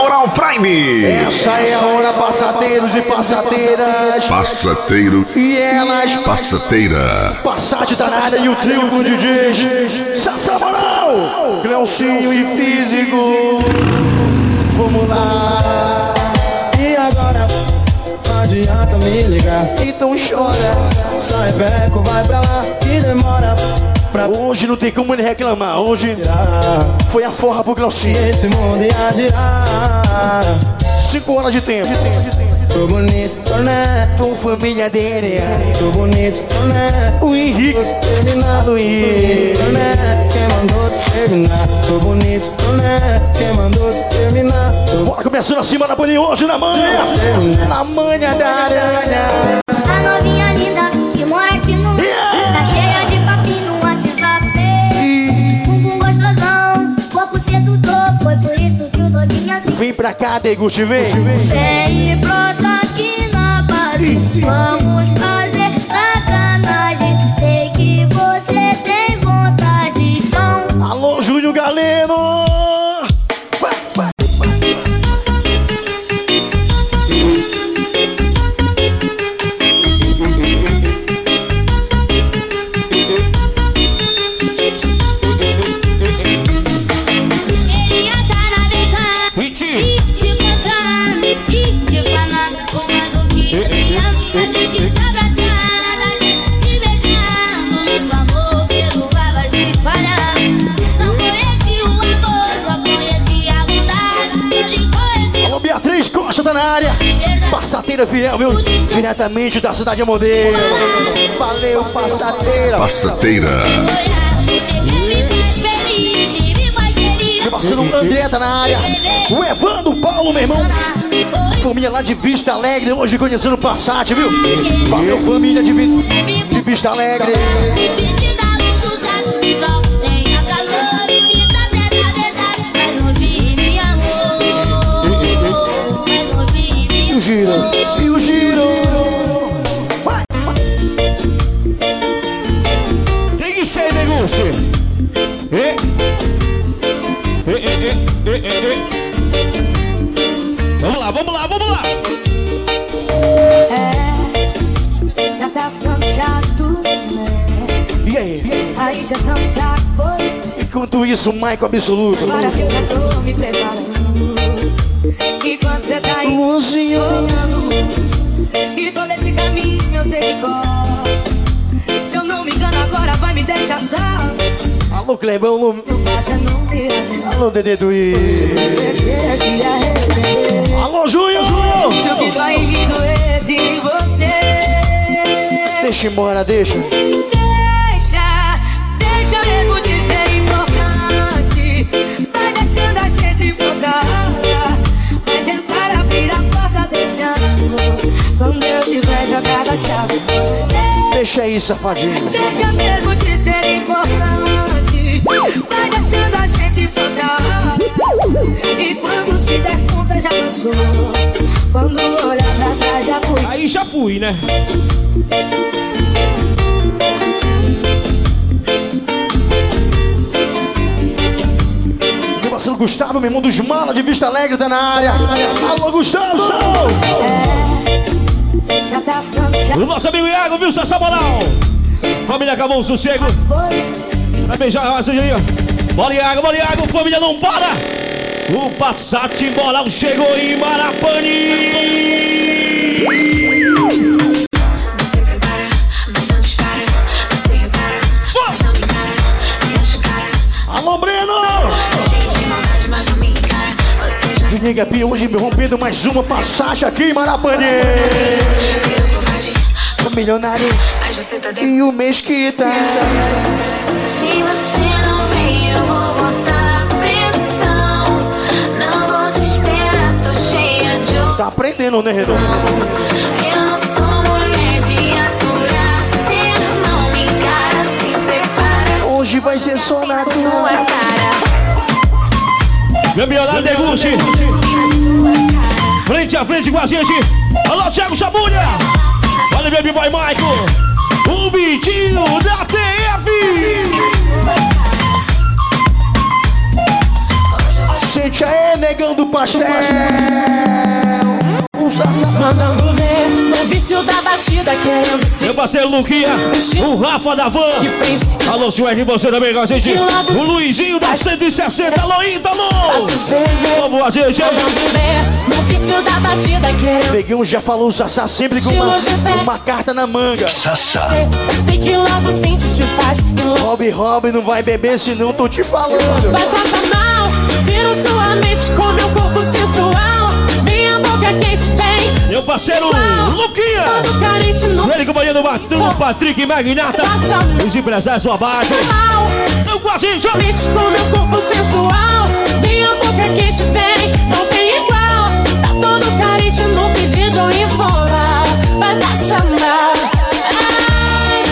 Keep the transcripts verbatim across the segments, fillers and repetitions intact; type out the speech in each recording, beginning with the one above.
Oral Prime. Essa é a hora, passateiros e passateiras. Passateiro e elas. Passateira. Passate tá na área e o trio com D Js Sassamanal, Cleucinho e Físico. Vamos lá. E agora? Não adianta me ligar. Então chora. Sai beco, vai pra lá e demora. Pra hoje não tem como ele reclamar. Hoje foi a forra pro Cleucinho. Esse mundo ia girar. Cinco horas de tempo. Tô bonito, né? Tô família dele. Tô bonito, né? O Henrique. Terminado, Henrique, né? Quem mandou tu terminar? Tô bonito, né? Quem mandou tu terminar? Bora começando assim, Marapani, hoje na manha. Na manha da aranha. A novinha linda que mora aqui no yeah. Tá cheia de papinho no WhatsApp. Bumbum gostosão, corpo sedutor. Foi por isso que o doguinho assim. Vem pra cá, Deguste, vem. Vem e brota aqui na base. Vamos fazer sacanagem. Sei que você tem vontade, então. Alô, Júnior Galeno. Tá na área, passateira fiel, viu? Diretamente da cidade modelo. Valeu, passateira. Passateira. Meu parceiro André tá na área. O Evandro Paulo, meu irmão. Família lá de Vista Alegre, hoje conhecendo o Passat, viu? Valeu, família de, Vi... de Vista Alegre. E o giro, e o giro. Vai, vai. Tem que ser, Deguste. E, e, e, e, e, e. Vamos lá, vamos lá, vamos lá. É, já tá ficando chato, né? E aí? A injeção de saco, pois. Enquanto isso, Maico Absoluto. Agora que eu já tô me preparando. E quando cê tá aí, Luzinho. E todo esse caminho eu sei de cor. Se eu não me engano agora vai me deixar só. Alô, Clebão. Alô, alô Dedê do I. Alô, Júnior. Se o que dói em mim doesse em você. Deixa embora, deixa. Deixa, deixa mesmo de ser importante. Vai deixando a gente flotar. Vai tentar abrir a porta deixando. Quando eu tiver jogado a chave fora. Deixa aí, safadinho. Deixa mesmo de ser importante. Vai deixando a gente flotar. E quando se der conta já passou. Quando olhar pra trás já fui. Aí já fui, né? Meu parceiro Gustavo, meu irmão dos malas de Vista Alegre, tá na área. Alô, Gustavo! É, já tá ficando chato. O nosso amigo Iago, viu, Sassamanal? Família acabou o sossego. Vai beijar a raça aí, ó. Bora, Iago, bora, Iago, família não para. O Passat Moral chegou em Marapani. Você prepara, mas não dispara. Você repara, mas não me encara. Se acha o cara. Alô, Breno! Cheio de maldade, mas não me encara. Você já Juninho Gapi hoje me rompendo mais uma passagem aqui em Marapani. virou covarde. O milionário Mas você tá dentro. e o Mesquita. Se você não vem, eu vou botar pressão. Não vou te esperar, tô cheia de. Tá aprendendo, né, Renan? Eu não sou mulher de aturar. Cê não me encara, se prepara. Hoje vai ser só na Sua tua. cara, Meu milionário Deguste. na sua cara. Frente a frente com a gente. Alô, Thiago Chabulha. Olha, meu B-Boy Michael. O Bitinho da T F. Sente aí, negão do pastel. O Sassá mandando ver, no vício da batida, querendo ser. Meu parceiro Luquinha, o Rafa da Van. Alô, Sueli, você também com a gente. O Luizinho da cento e sessenta, alô, Ítalo. Vamos, a gente. Mandando ver, no vício da batida, querendo. Negão já falou o Sassá sempre com uma, uma carta na manga. Sassá. Eu sei que logo sente te faz. Rob, Rob, não vai beber senão tô te falando. Vai passar mal, vira sua mente com meu corpo sensual. Minha boca quente vem. Meu parceiro Luquinha. Todo carente no Ele companhia do Batão, Patrick Magnata. Os empresários do abate. Eu com a gente. Mente com meu corpo sensual. Minha boca quente vem, não tem igual. Tá todo carente no pedido informal. Vai passar mal. Ai,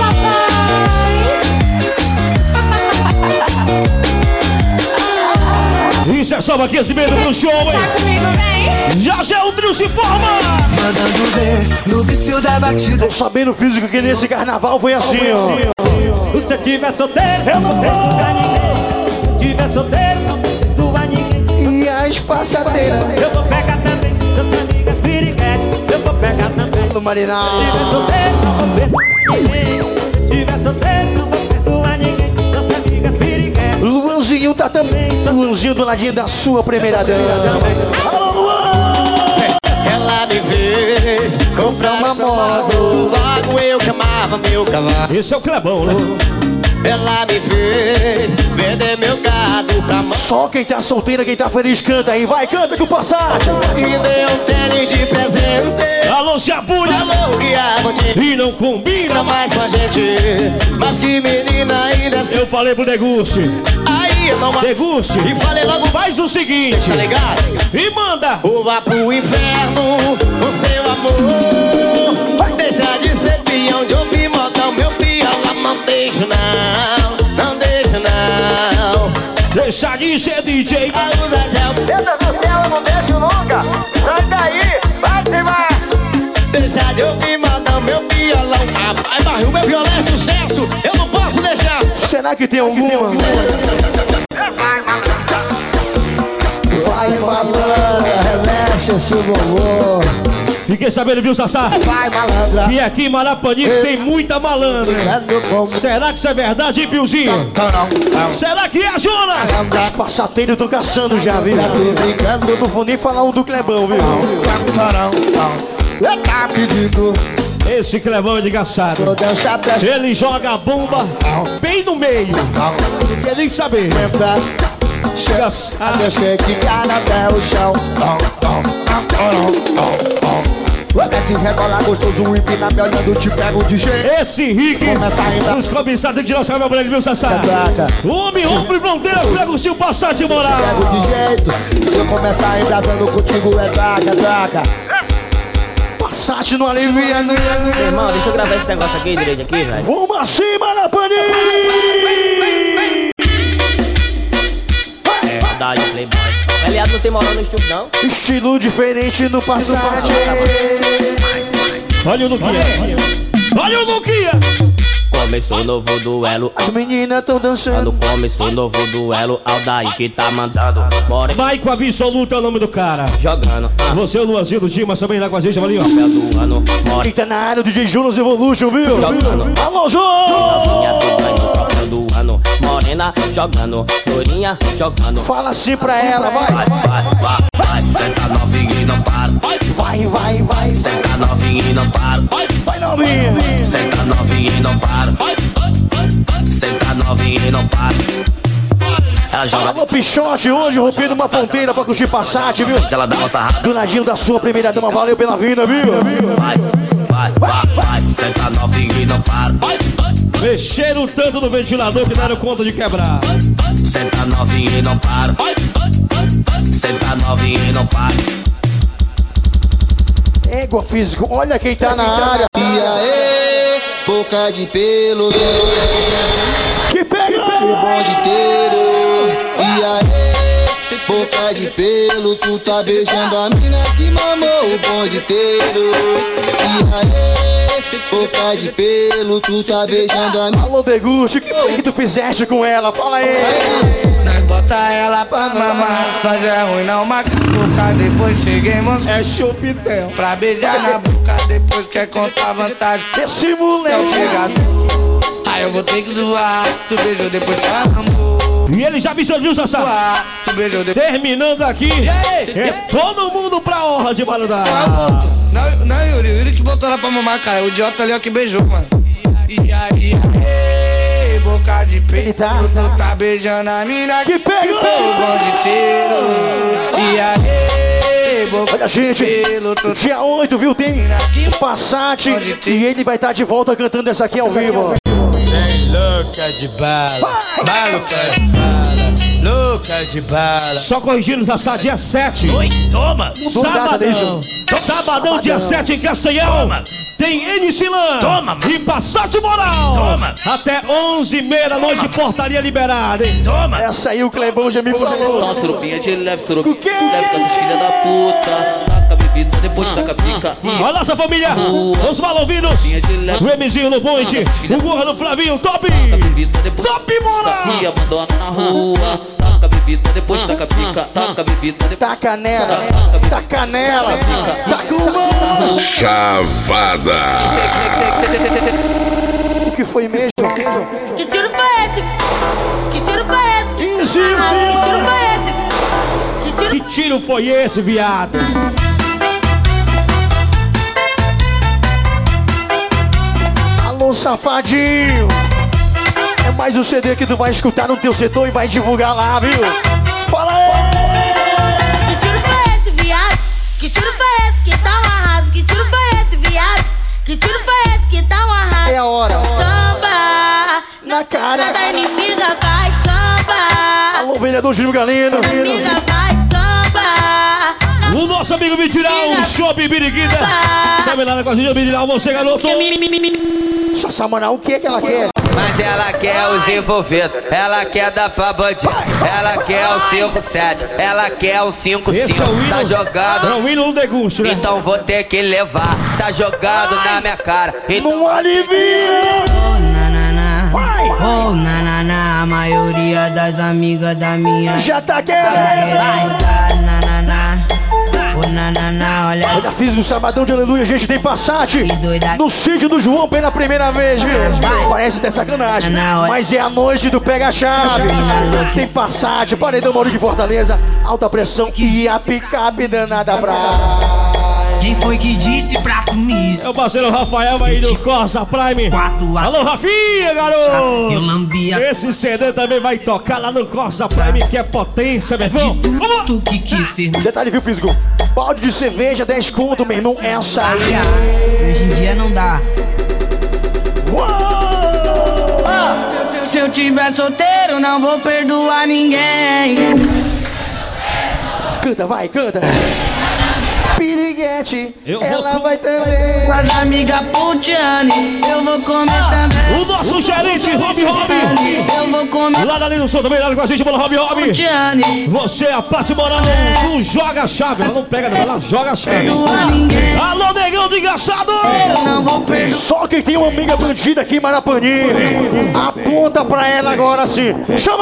papai. Isso é só aquecimento pro show, hein? Tá comigo, vem. Já já o trio se forma. Mandando ver no vício da batida. Tô sabendo físico que nesse carnaval foi assim, ó. Se eu tiver solteiro, eu não perco pra ninguém. Se tiver solteiro, não perco a ninguém. E as passadeiras. Eu vou pegar também, suas amigas piriguete. Eu vou pegar também. No Marinal. Se tiver solteiro, não vou perco a ninguém. Se tiver solteiro, não vou perco a ninguém. Suas amigas piriguete. Luanzinho tá também. Luanzinho do ladinho da sua primeira dama. Alô, Luan! Ela me fez comprar uma moto. Logo eu que amava meu cavalo. Esse é o Clebão, né? Ela me fez vender meu gado pra mãe. Só quem tá solteira, quem tá feliz, canta aí. Vai, canta com passagem. Me deu um tênis de presente. Alô, Chabulha. Falou que a botinha E não combina não mais com a gente. Mas que menina ainda assim. Eu falei pro Deguste. Aí eu não ma- Deguste. E falei logo, Faz o seguinte. tá ligado? E manda. Ou vá pro inferno com seu amor. Vai deixar de ser peão de ouvir modão. Meu piala não deixo não. Não deixo não. Deixa de ser D J. A luz é gel. Deus do céu, eu não deixo nunca. Sai daí, vai te vai. Deixar de ouvir modão. Meu violão. Rapaz, barril, meu violão é sucesso. Eu não posso deixar. Será que tem alguma? Vai, malandra, relaxa seu vovô. Fiquei sabendo, viu, Sassá? Vai, malandra. Que aqui em Marapani tem muita malandra. Será que isso é verdade, hein, Piozinho? Será que é, Jonas? Os passateiros tô caçando já, viu? Eu não vou nem falar um do Clebão, viu? Tá pedindo. Esse Clebão é de caçado. Ele joga a bomba bem no meio. Não quer nem saber. Caçado. Deixa que cai até o chão. Desce, rebola gostoso, empina me olhando, te pego de jeito. Esse Rick, Começa a entrar. os comissários tem que tirar o chapéu pra ele, viu, Sassá? Traca. Homem, homem, fronteira, pega o estilo Passat moral. Pego de jeito. Se eu começar a embrasando contigo, é traca, traca. Passat não alivia, né? Irmão, deixa eu gravar esse negócio aqui direito aqui, velho. Vamos assim, Marapani! É, verdade, Playboy. Aliado não tem moral no estúdio, não. Estilo diferente no Passat. Olha o Luquinha. Olha o Luquinha. Começou o novo duelo. As meninas tão dançando. Quando começou o novo duelo, Aldair que tá mandando. More Maico Absoluto é o nome do cara. jogando. Ah, Você, o Luanzinho do Dimas, também lá com a gente, ali, ó. papel do ano. More Quem tá na área do D J Jonas Evolution, viu? jogando. Alô, João! Minha tudo papel do ano. Morena jogando. Lourinha jogando. Fala assim pra ela, vai! Vai, vai, vai, vai. Senta novinho e não para. Vai, vai, vai! Senta novinho e não para. Vai, novinha! Senta novinho e não para. Senta novinho e não para. Ela joga. Alô, Pichote, hoje rompendo uma ponteira pra curtir Passat, viu? Ela dá uma sarrada. Do ladinho da sua primeira dama, valeu pela vinda, viu? Vai, vai, vai, vai. Senta novinho e não para. Mexeram tanto no ventilador que deram conta de quebrar. Senta novinho e não para. Senta novinho e não para. Égua físico, olha quem tá na área. E aí, boca de pelo. Que pega! Bonde inteiro. E aí, boca de pelo. Tu tá beijando a mina que mamou o bonde inteiro. E aí, boca de pelo. Tu tá beijando a mina. Alô, Deguste, o que foi que tu fizeste com ela? Fala aí! Na bota ela pra mamar. Nós é ruim, não marca boca, depois chega em você. É chupitel. Pra beijar na boca, depois quer contar vantagem. Esse moleque é o pegador. Aí eu vou ter que zoar. Tu beijou depois que ela amou. E ele já visualizou, Sassá. Tu beijou depois. Terminando aqui, é todo mundo pra honra de Baludar. Não, não, Yuri, Yuri que botou ela pra mamar, cara. O idiota ali é o que beijou, mano. E aí, aí, boca de peito, tá, tu tá beijando a mina que pegou o bonde tiro. E aí, boca olha, gente, pelo, tu dia oito, viu, tem o Passat e ele vai estar de volta cantando essa aqui ao vivo. Vem louca de bala, maluca de bala, louca de bala. Só corrigindo, Sassá, dia sete. Oi, toma. Sabadão, Sabadão, dia sete em Castanhão. Toma. Tem M C Lan e Passat Moral. Toma. Até onze e meia da noite, portaria liberada, hein? Toma. Essa aí o Clebão já me falou. Toma surupinha de leve, surupinha de leve com essas filhas da puta. Taca bebida, depois taca pica. Olha nossa família, os malouvinos, o Emizinho no ponte, o Gordo Flavinho, top. Top Moral. E abandona na rua. Taca bebida, depois taca pica. Taca bebida, depois taca nela. Taca nela. Taca uma. Chavada. O que foi mesmo? Que tiro foi esse? Que tiro foi esse? Que tiro, ah, que tiro foi esse? Que tiro... que tiro foi esse, viado? Alô, safadinho. É mais um C D que tu vai escutar no teu setor e vai divulgar lá, viu? Fala aí! Que tiro foi esse, viado? Que tiro foi esse que tá um arraso? Que tiro foi esse, viado? Que tiro foi esse que tá um arraso? É a hora. Samba na cara da inimiga, vai samba. Alô, vereador Júlio Galeno. Inimiga, vai samba. O nosso amigo Vitirão, Shopping Biriguida. Tá vendo nada com a gente, Vitirão, você, garoto? Sassá Moral, o que é que ela quer? Mas ela quer os envolvidos, ela quer dar pra bandido, ela quer o cinco sete, ela quer o cinco cinco, é tá jogado, é o hino do degusto, né? Então vou ter que levar, tá jogado Ai. na minha cara. Então... Não alivia! Oh, nanana, oh, nanana, a maioria das amigas da minha já tá querendo! Nanana, oh, nanana, olha. Olha, fiz um sabadão de aleluia, gente, tem Passat no sítio do João pela primeira vez, viu? Parece até sacanagem, mas é a noite do pega-chave. Tem Passat, paredão Maurício de Fortaleza, alta pressão e a picape danada pra... Quem foi que disse pra comer isso? É o parceiro Rafael aí do Corsa Prime. Alô, Rafinha, garoto! Eu lambia. Esse C D também vai tocar lá no Corsa Prime, que é potência, meu irmão. Vamos! Tu que quis ter. Detalhe, viu, físico? Balde de cerveja, dez conto, meu irmão. Essa aí. Hoje em dia não dá. Oh, se eu tiver solteiro, não vou perdoar ninguém. Canta, vai, canta. Piriguete, eu ela vou... vai também. Com a amiga Putiane, eu vou comer também. O nosso gerente, Rob Rob. Eu vou comer. Lá da Lino Sul também, lá com a gente, bora, Rob Rob. Putiane. Você, a Paty Moral, tu joga a chave. Ela não pega, ela joga a chave. Alô, negão de engraçado. Eu não vou perdoar. Só quem tem uma amiga bandida aqui em Marapani, aponta pra ela agora sim. Chama!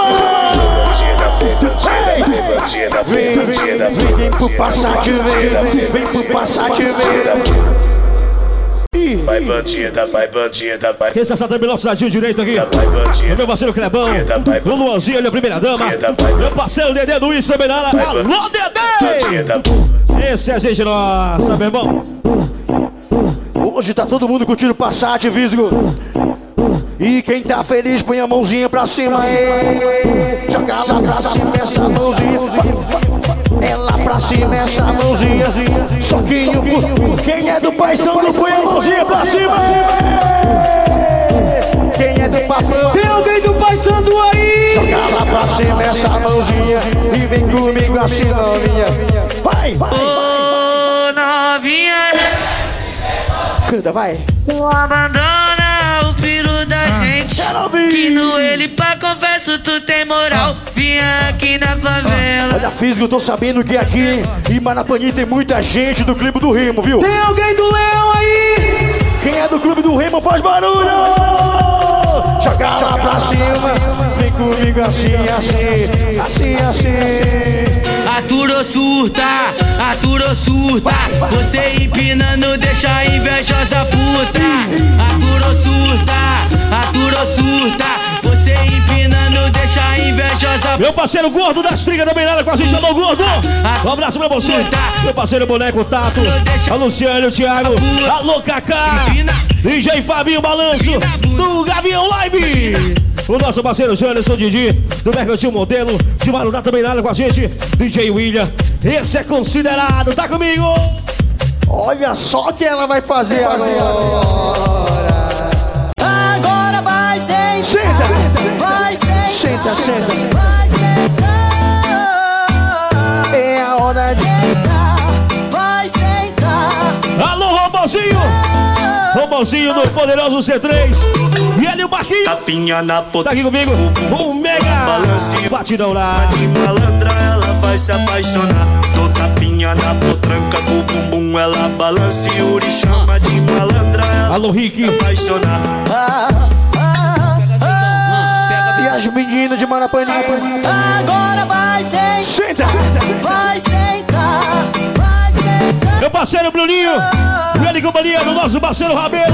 Vem, vem, vem, vem pro Passat, vem. Vem pro Passat, vem. Vai bandida, vai bandida, vai. Esse é também nosso ladinho direito aqui. O meu parceiro Clebão, o Luanzinho, ele é a primeira dama. Meu parceiro Dedê Luiz também na área. Alô, Dedê! Esse é a gente nossa, meu irmão. Hoje tá todo mundo curtindo Passat, Visgo. E quem tá feliz põe a mãozinha pra cima. Ei, joga lá pra cima essa mãozinha. Ela pra cima essa mãozinha. Soquinho, quem é do Pai Santo põe a mãozinha pra cima. Quem é do Papão? Tem alguém do Pai Santo aí? Joga lá pra cima essa mãozinha e vem comigo assim, novinha. Vai, vai, vai. Ô, novinha. Canta, vai. Não abandona o filho da gente. Que no ele pra confesso tu tem moral. Vinha aqui na favela. Olha, Físico, eu tô sabendo que aqui em Marapani tem muita gente do Clube do Remo, viu? Tem alguém do Leão aí? Quem é do Clube do Remo faz barulho! Joga lá pra cima, vem comigo assim, assim, assim, assim. Arthur surta, Arthur surta. Você empinando deixa a invejosa puta. Arthur surta, Arthur surta. Você empinando deixa a invejosa. Meu parceiro gordo das trigas também nada com a gente, alô gordo. Um abraço pra você. Meu parceiro boneco Tato, a Luciano, o Thiago, alô Kaká, D J Fabinho Balanço, do Gavião Live. O nosso parceiro Janderson Didi, do Mercantil Modelo, de Marudá também nada com a gente, D J William. Esse é considerado, tá comigo? Olha só o que ela vai fazer agora. Agora vai sentar, Senta, vai sentar, senta, senta. vai sentar. É a hora de sentar, vai sentar. Alô, Robozinho! Robozinho do Poderoso C três. E ele o Marquinhos. Tapinha na pot... Tá aqui comigo. O Mega batidão lá. De malandra ela vai se apaixonar. Tô tapinha na potranca com o bumbum ela balança e Uri chama de malandra ela. Alô, Rick. Se apaixonar. Ah, ah, ah, E as meninas de Marapaninha. agora vai sentar, Senta. vai sentar, vai sentar. Meu parceiro Bruninho. E ele companhia do nosso parceiro Rabelo.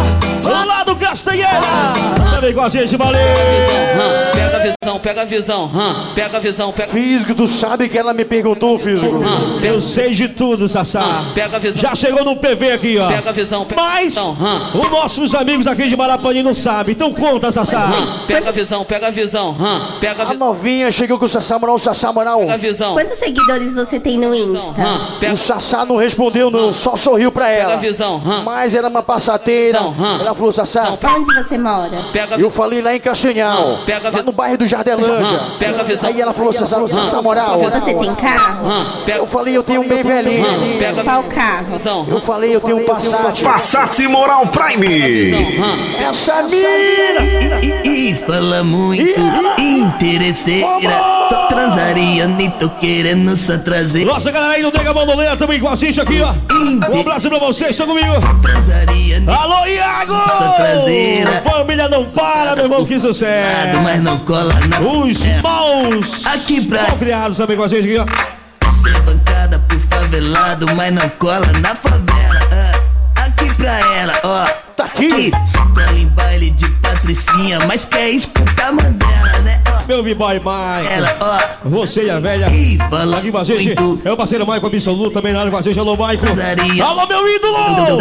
Lá do Castanheira. Também com a gente, valeu. Pega a visão, pega a visão, hum, pega a visão, pega. Físico, tu sabe que ela me perguntou, Físico. Hum, Eu sei de tudo, Sassá. hum, pega a visão. Já chegou no P V aqui, ó. Pega a visão, pega a Mas visão, hum. os nossos amigos aqui de Marapaninha não sabem. Então conta, Sassá. Hum, pega a visão, pega a visão, hum, pega a A visão. novinha chegou com o Sassá Moral, o Sassá Moral. Pega a visão. Quantos seguidores você tem no Insta? Hum, pega, O Sassá não respondeu, não, só sorriu pra pega a ela. visão, hum, Mas era uma passateira. Não, hum. Ela falou, Sassá, Onde você mora? pega a eu falei lá em Castanhal, Não, pega a lá vi- no bairro do Jardelândia. Hum, pega a visão. Aí ela falou, Sassá, Sassá Moral. Você tem carro? hum, pega, Eu falei, eu tenho um bem velhinho. hum, pega Qual a carro? visão, Eu falei, eu tenho um Passat. Passat Moral Prime. hum, Essa mina! E, e fala muito, interesseira. Só transaria, nem tô querendo só trazer. Nossa galera aí do Nega Bandoleira também com a gente aqui, ó. Um abraço pra vocês, estão comigo. Transaria, nem Alô, Iago! só traseira. Família não para, meu irmão, que sucesso. Mas não cola na Os maus Aqui pra mal criados também com a gente aqui, ó. ser bancada pro favelado, mas não cola na favela. ah. Aqui pra ela, ó. Tá aqui. Se cola em baile de patricinha, mas quer escutar Mandela, né? Ó. Meu B-Boy Mike. Ela, ó. Você e a velha. E fala Aqui com a gente. muito. É o parceiro Maico Absoluto também na área com a gente. Alô, Maico. Transaria. Alô, meu ídolo.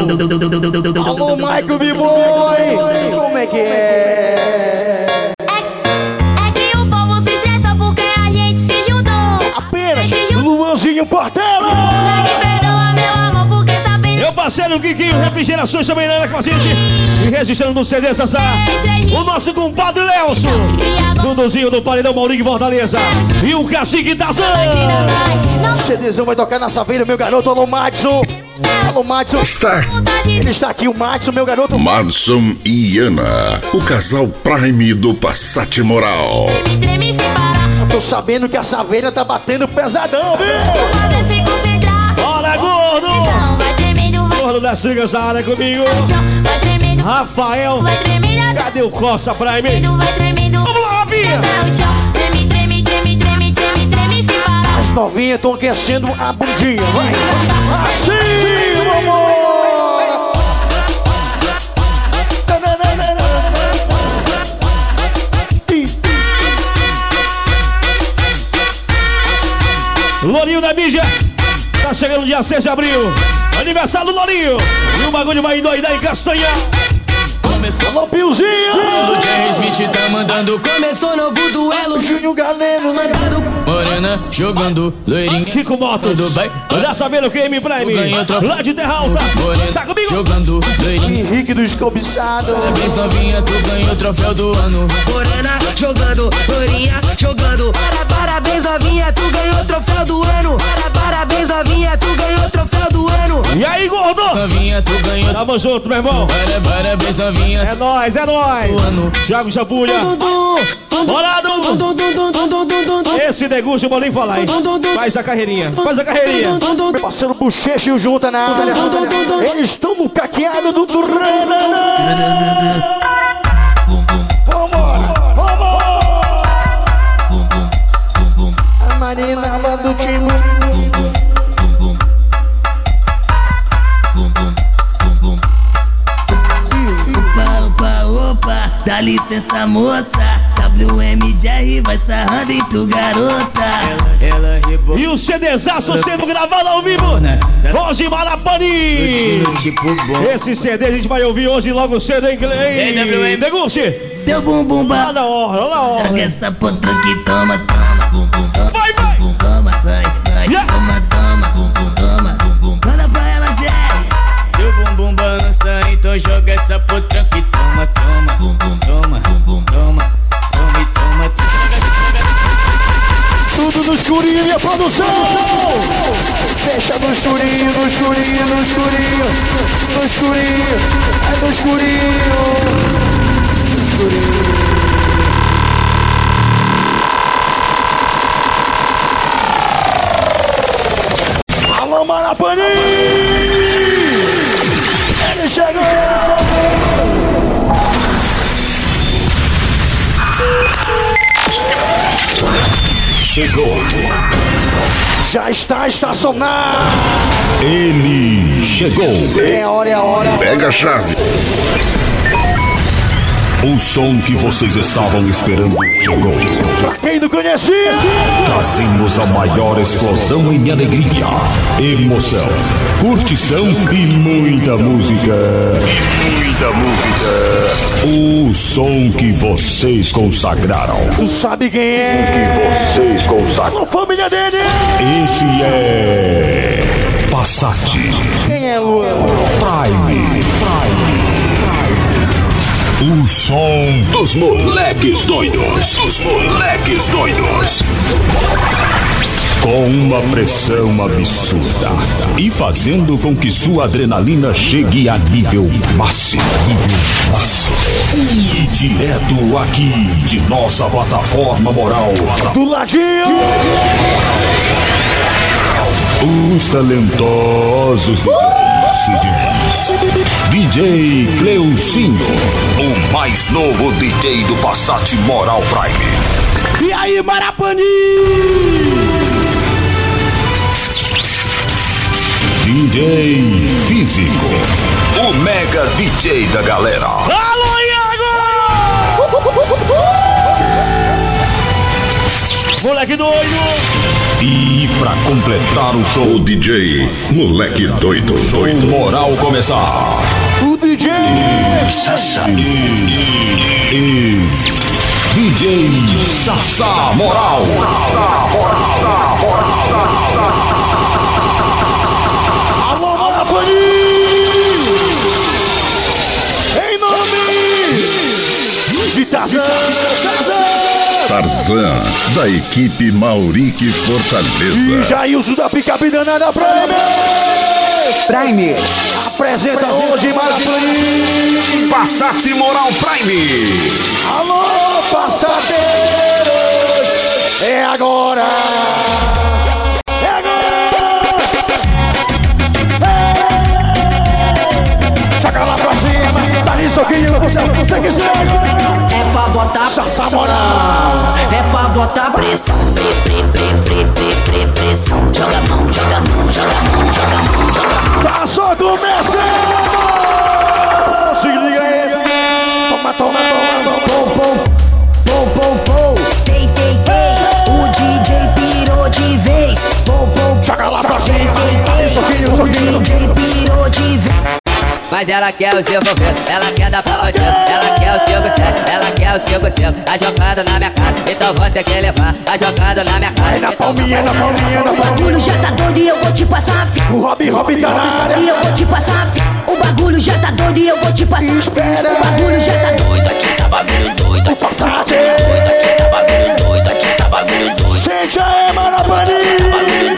Alô, Michael B-Boy! Como é que é? É que o povo se estressa porque a gente se juntou. Apenas Se juntou. Luanzinho Portela! Me perdoa, meu amor, porque sabendo. Meu parceiro Guiguinho, refrigerações também na área com a gente. E registrando no C D, Sassá. O nosso compadre Lelson. Duduzinho do Paredão Maurinho Fortaleza. E o Cacique da Zan. O CDzão vai tocar na saveira, meu garoto. Alô, Madison! Alô, Madison! Está Ele está aqui, o Madison, meu garoto. Madson e Ana, o casal Prime do Passat Moral. Eu tô sabendo que a saveira tá batendo pesadão, viu? Bora, gordo! Gordo das trigas da área comigo. Rafael. Cadê o Costa Prime? Vamos lá, Rafinha! As novinhas estão aquecendo a bundinha, vai! Assim, meu amor! Lourinho da mídia. Tá chegando dia seis de abril. Aniversário do Lourinho. E o bagulho vai endoidar em Castanha. Começou Alô, Piozinho! o Jerry Smith tá mandando. Começou novo duelo. Júnior Galeno, Mandando Morena jogando loirinha. Kiko Motos. Tudo bem? Já sabendo que M Prime. Ganhou troféu. Lá de Terra Alta. Morena Tá comigo? jogando loirinha. Henrique do Escobiçado. Parabéns novinha, tu ganhou o troféu do ano. Morena jogando, loirinha jogando. Para, parabéns, novinha, tu ganhou o troféu do ano. Para, parabéns, novinha, tu ganhou o troféu do ano. E aí, gordo? Novinha, tu ganhou. Tamo junto, meu irmão. Para, parabéns novinha. É nóis, é nóis. ano. Thiago Chapulha. Bolado. Esse deguste eu vou nem falar, hein? Faz a carreirinha. Faz a carreirinha. Meu parceiro Bochecha e o Junta na área. Eles estão no caqueado do Turrana. Vamos, vamos! Marina do time. Opa, opa, opa, dá licença moça. W M J R vai sarrando em tu garota. Ela, ela e o CDzaço sendo gravado ao vivo. Hoje Marapani. Tipo esse C D a gente vai ouvir hoje logo cedo em inglês. Deguste. Teu bumbum ba. Lá na hora, lá na hora. Joga essa potranca que toma, toma. Bum, bum, toma. Vai, vai. Bum, toma, vai, vai. Yeah. Toma, toma. Bum, bum, toma. Bum, bum. Manda pra ela, Jerry. Teu bumbum balança, então joga essa potranca e toma, toma. Bum, bum, toma. Bum, bum, toma. Toma e toma. Tudo no escurinho, minha produção. Fecha no escurinho, no escurinho, no escurinho. No escurinho, é no escurinho. No escurinho. Alô, Marapani! Ele chegou! Chegou. Já está estacionado. Ele chegou. É hora, é hora. Pega a chave. O som que vocês estavam esperando chegou. Pra quem não conhecia, trazemos a maior explosão em alegria, emoção, curtição e muita música. E muita música. O som que vocês consagraram. Tu sabe quem é? O que vocês consagraram. A família dele. Esse é Passat. Quem é, Luan? Prime. Prime. O som dos moleques doidos. Dos moleques doidos. Com uma pressão absurda e fazendo com que sua adrenalina chegue a nível máximo. Nível máximo. E direto aqui de nossa plataforma moral. Do ladinho. Os talentosos D Js. D J Cleucinho, o mais novo D J do Passat Moral Prime. E aí, Marapani? D J Físico, o mega D J da galera. Alô, Iago! Moleque doido! E pra completar o show, o D J Moleque Doido. Show moral começar. O D J Sassá. E D J Sassá Moral. Sassá Moral. Alô, Marapani! Em nome de Tarzan. Tarzan, da equipe Maurique Fortaleza. E Jailson da picape danada Prime. Prime. Apresenta hoje Marapani. Passat Moral Prime. Alô, passateiros. É agora. É agora. É. Chega lá pra cima. Dá nisso aqui, você tem que ser agora. É pra botar Sassá Moral. É pra botar pressão. Pre, pre, pre, pre, pre, pre, pressão. Joga a mão, joga a mão, joga a mão, joga a mão, joga a mão. Tá só começando. Se liga aí. Toma, toma, toma, toma. Pum, pum, pum, pum. Tei, tei, tei. O D J pirou de vez. Pum, pum. Joga lá pra cima. O D J pirou de vez. Mas ela quer os envolvidos, ela quer dar pra bandido, ela quer o cinco sete, ela quer o cinco cinco. Tá jogando na minha cara, então vou ter que levar. Tá jogando na minha cara, na palminha, na palminha, na palminha. O bagulho já tá doido e eu vou te passar a fita. O Rob, Rob tá na área. E eu vou te passar a fita. O bagulho já tá doido e eu vou te passar. Espera. O bagulho já tá doido, aqui tá bagulho doido. O Passat doido, aqui tá bagulho doido, aqui tá bagulho doido. Sente aí, Marapani.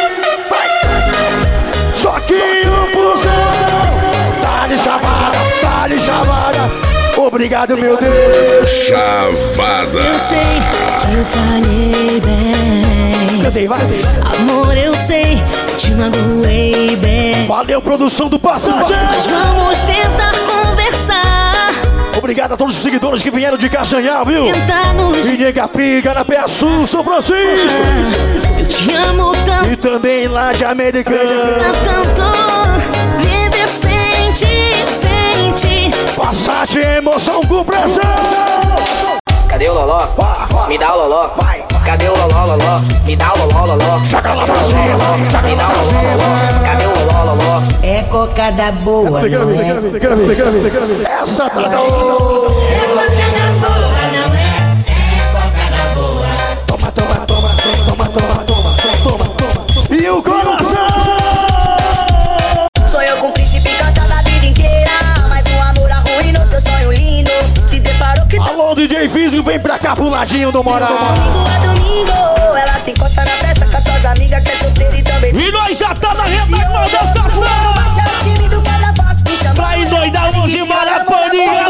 Só que o pusão. Dá-lhe chamada, dá-lhe chamada. Obrigado, meu Deus. Chavada. Eu sei, eu falhei bem. Cantei, vai. Amor, eu sei, te magoei bem. Valeu, produção do Passat. Mas vamos tentar conversar. Obrigado a todos os seguidores que vieram de Castanhal, viu? E Nega Pica na P A Sul, São Francisco. Eu te amo tanto. E também lá de Americana. Tanto. Viver sente, sente. Passat emoção com pressão. Cadê o Loló? Me dá o Loló. Cadê o Loló, Loló? Me dá o Loló, Loló. Chaca lá pra cima. Me dá o Loló, Loló. Cadê o Loló, Loló? É cocada boa, quero ver, quero ver, quero ver, quero ver, quero ver. Essa tá da boa. É cocada boa, não é? É cocada boa. Toma, toma, toma, toma, toma, toma, toma, toma. E o coração? Sou eu com o príncipe cantando a vida inteira. Mas um amor arruinou seu sonho lindo. Se deparou que... Alô, D J Físico, vem pra cá pro ladinho do Moral. Domingo a domingo, ela se encontra na festa com as suas amigas que é solteira e também. E nós já tá na retaguarda dessa ação. Pra endoidar o de Marapaninha.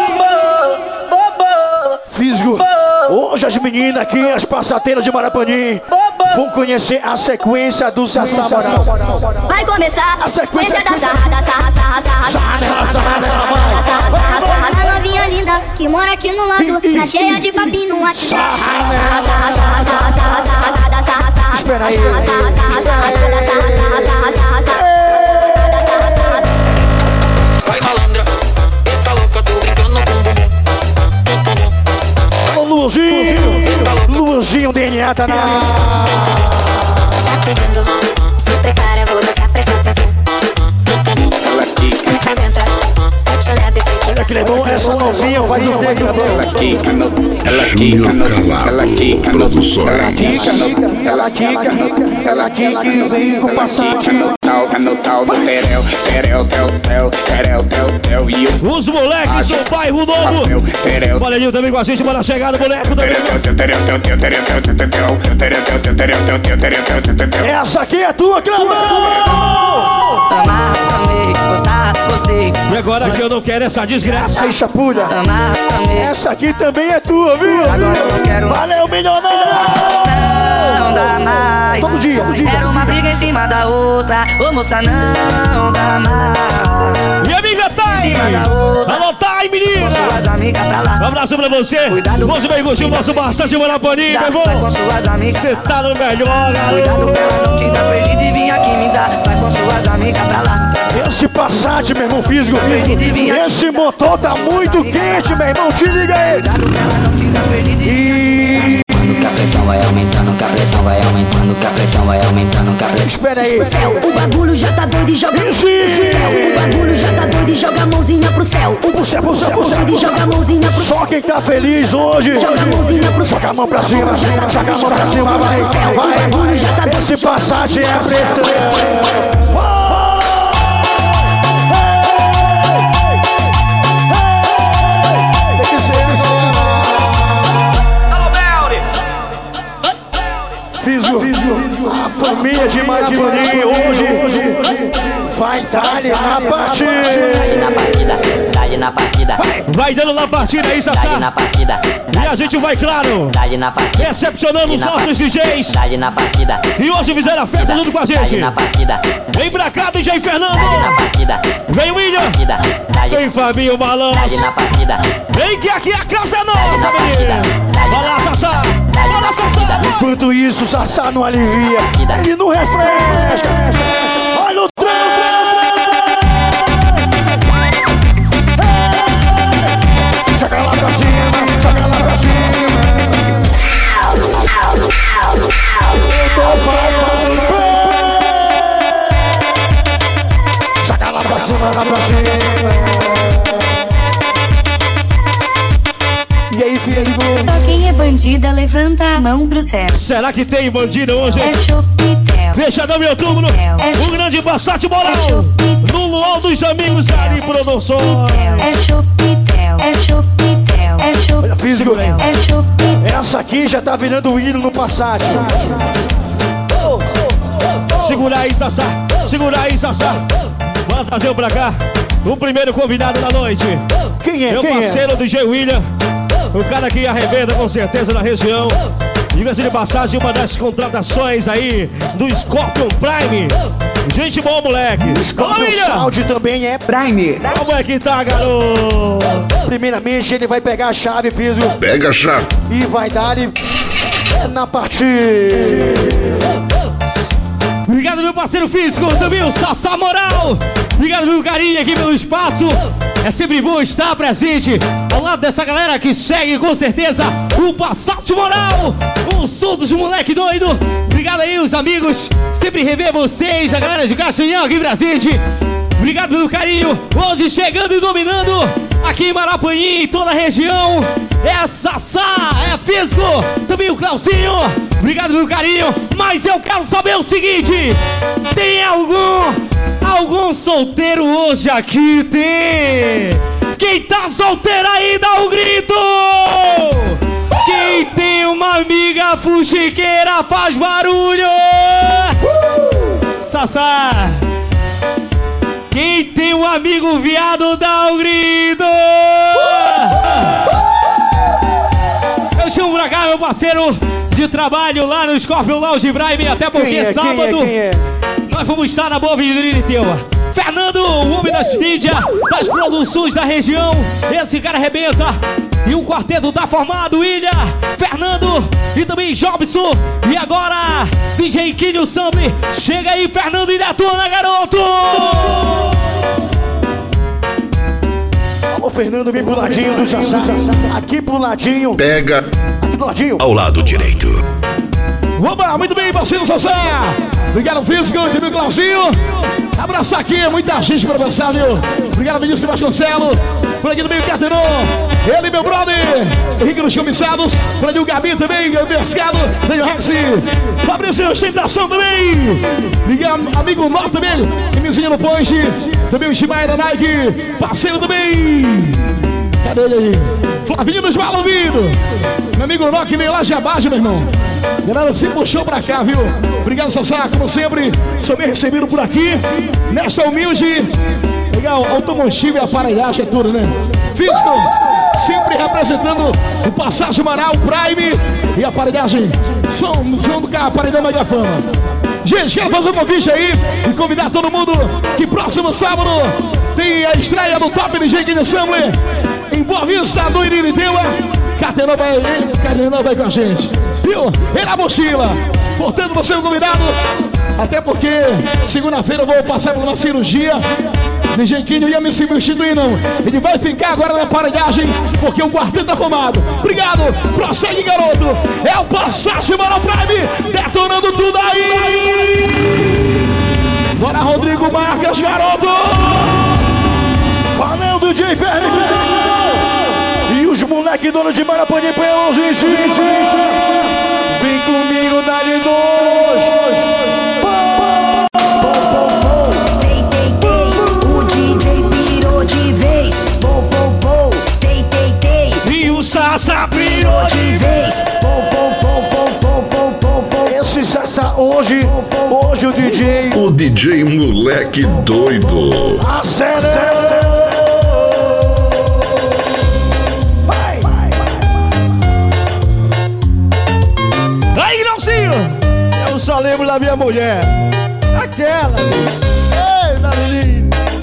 Físico, hoje as meninas aqui, as passateiras de Marapanim, vão conhecer a sequência do Sassá Moral. Vai começar a sequência da sarra, da sarra, sarra, sarra, sarra, sarra, sarra. Essa novinha linda que mora aqui no lado, tá cheia de papinho no WhatsApp. Espera aí. Vai malandra, tá louca, tô brincando com Alô, Luanzinho, Luanzinho D N A tá na... Tá pedindo, se prepara, eu vou dançar, presta atenção. Senta dentro, sete olhadas e fica. Olha que legal, essa novinha faz o quê, Clebão? Ela quica, produções. Ela quica, ela quica, ela quica e vem com Passat. Os moleques do bairro novo. Olha ali também com a gente, bora chegada, moleque também. Essa aqui é tua, Clebão! Amar, amei, gostar, gostei. E agora que eu não quero essa desgraça. Aí, chapulha. Amar, amei. Essa aqui também é tua, viu? Agora eu não quero. Valeu, milionário! Não dá mais. Todo dia, todo dia. Era uma briga em cima da outra. Ô moça, não dá mais. E amiga Thay! Alô, Thay, menina! Com suas amigas pra lá. Um abraço pra você. Você vai curtir o nosso bastante Marapaninha, meu irmão. Vai com suas amigas. Você tá no melhor, cuidado pra ela não te dar perdido e vir aqui me dar. Vai com suas amigas pra lá. Esse Passat, meu irmão, físico. Esse motor tá muito quente, meu irmão. Te liga aí. Cuidado pra ela não te dar perdido e... Que a pressão vai aumentando, que a pressão vai aumentando, que a pressão vai aumentando, que a pressão... Espera aí. Céu, o bagulho já tá doido e joga... Isso! Céu, o bagulho já tá doido e joga a mãozinha pro céu. O pro céu, pro céu, pro céu. e joga a mãozinha pro céu. Só quem tá feliz hoje. Joga a mãozinha pro céu. Joga a mão pra cima, joga a mão pra cima, vai, vai, vai. Esse Passat é a pressão. Físico, a família de Marapanim hoje vai dar-lhe na partida. Dá-lhe na partida. Vai dando na partida aí, Sassá. Dá-lhe na partida. E a gente vai, claro, Dá-lhe na partida. recepcionando os nossos D Js. Dá-lhe na partida. E hoje fizeram a festa junto com a gente. Dá-lhe na partida. Vem pra cá, D J Fernando. Dá-lhe na partida. Vem, William. Partida. Dá-lhe. Vem, Fabinho Balanço. Dá-lhe na partida. Vem que aqui a casa é nossa, menina. Vai lá, Sassá. Vai lá, Sassá. Enquanto isso, o Sassá não alivia. Ele não refresca. Olha o trem, o trem. Joga lá pra cima, joga lá pra cima. Eu tô falando. Joga lá pra cima, lá pra cima. E aí, filho? Quem é bandida, levanta a mão pro céu. Será que tem bandido hoje? É Chopitel. Fechadão em outubro. É Um grande Passat Moral. É No Luau dos Amigos Ari Produções. É Chopitel. É Chopitel. É Chopitel. Olha, físico. É Chopitel. Essa aqui já tá virando o hino no Passat. Segura aí, Sassá. Segura aí, Sassá. Bora trazer pra cá o primeiro convidado da noite. Quem é? Meu Quem parceiro é? D J William. O cara que arrebenta com certeza na região. Diga-se de passagem, uma das contratações aí do Scorpion Prime. Gente boa, moleque. Scorpion Sound também é Prime. Como é que tá, garoto? Primeiramente, ele vai pegar a chave físico. Pega a chave. E vai dar-lhe na partida. Obrigado, meu parceiro físico, também o Sassá Moral. Obrigado pelo carinho aqui, pelo espaço. É sempre bom estar presente ao lado dessa galera que segue com certeza o Passat Moral, o som dos moleque doido. Obrigado aí, os amigos. Sempre rever vocês, a galera de Castanhal aqui presente. Obrigado pelo carinho. Hoje chegando e dominando aqui em Marapanhi, em toda a região. É Sassá, é Físico, também o Clauzinho. Obrigado pelo carinho. Mas eu quero saber o seguinte: tem algum, algum solteiro hoje aqui? Tem. Quem tá solteiro aí, dá um grito. Quem tem uma amiga fuxiqueira, faz barulho. Sassá. Quem tem um amigo viado, dá um grito. Eu chamo pra cá meu parceiro de trabalho lá no Scorpion Lounge Prime, até porque quem é, sábado quem é, quem é? nós vamos estar na Boa Vida Teua. Fernando, o homem das mídias, das produções da região. Esse cara arrebenta. E o quarteto tá formado, Ilha, Fernando e também Jobson. E agora, D J Quinho Sample. Chega aí, Fernando, e detona, garoto! Alô, Fernando, vem pro ladinho do Sassá. Aqui pro ladinho. Pega. Aqui do ladinho. Ao lado direito. Oba, muito bem, parceiro Sassá. Obrigado, Físico, e do Clauzinho. Abraço aqui, muita gente pra abraçar, viu? Obrigado, Vinícius Vasconcelos. Por aqui também o Caterô. Ele, meu brother. Henrique dos Comissados. Por aqui o Gabi também, o Mercado. Tem o Rex. Fabrício Ostentação também. Miguel, amigo Nó também. Emizinho no Ponte. Também o Shimaia da Nike. Parceiro também. Cadê ele aí? Flavinho dos Maluvindo. Meu amigo Nó que veio lá de abaixo, meu irmão. Galera, se puxou pra cá, viu? Obrigado, Sassá, como sempre. Sou bem recebido por aqui. Nesta humilde. Legal, automotivo e aparelhagem é tudo, né? Físico, sempre representando o Passagem Moral, Prime e aparelhagem. Som, som do carro, aparelhão Mega Fama. Gente, quero fazer um convite aí e convidar todo mundo que próximo sábado tem a estreia do Top D J Quinho Sample em Boa Vista do Iriniteua. Caterão vai, Caterão vai com a gente, viu? Ele é a mochila. Portanto, você é um convidado. Até porque segunda-feira eu vou passar por uma cirurgia. D J Quinho ia me substituir, não. Ele vai ficar agora na aparelhagem, porque o quarteto tá formado. Obrigado, prossegue, garoto. É o Passagem Moral Prime, detonando tudo aí. Bora, Rodrigo Marques, garoto. Valeu, D J Fernando. E os moleque dono de Marapanhi, Peãozinho. Vem comigo, dá-lhe dois. Sassá pirou de vez. Esse Sassá hoje, hoje o D J. O D J moleque doido. Acelera. Vai, vai, vai. Aí, Grauzinho. Eu só lembro da minha mulher. Aquela. Ei, da menina.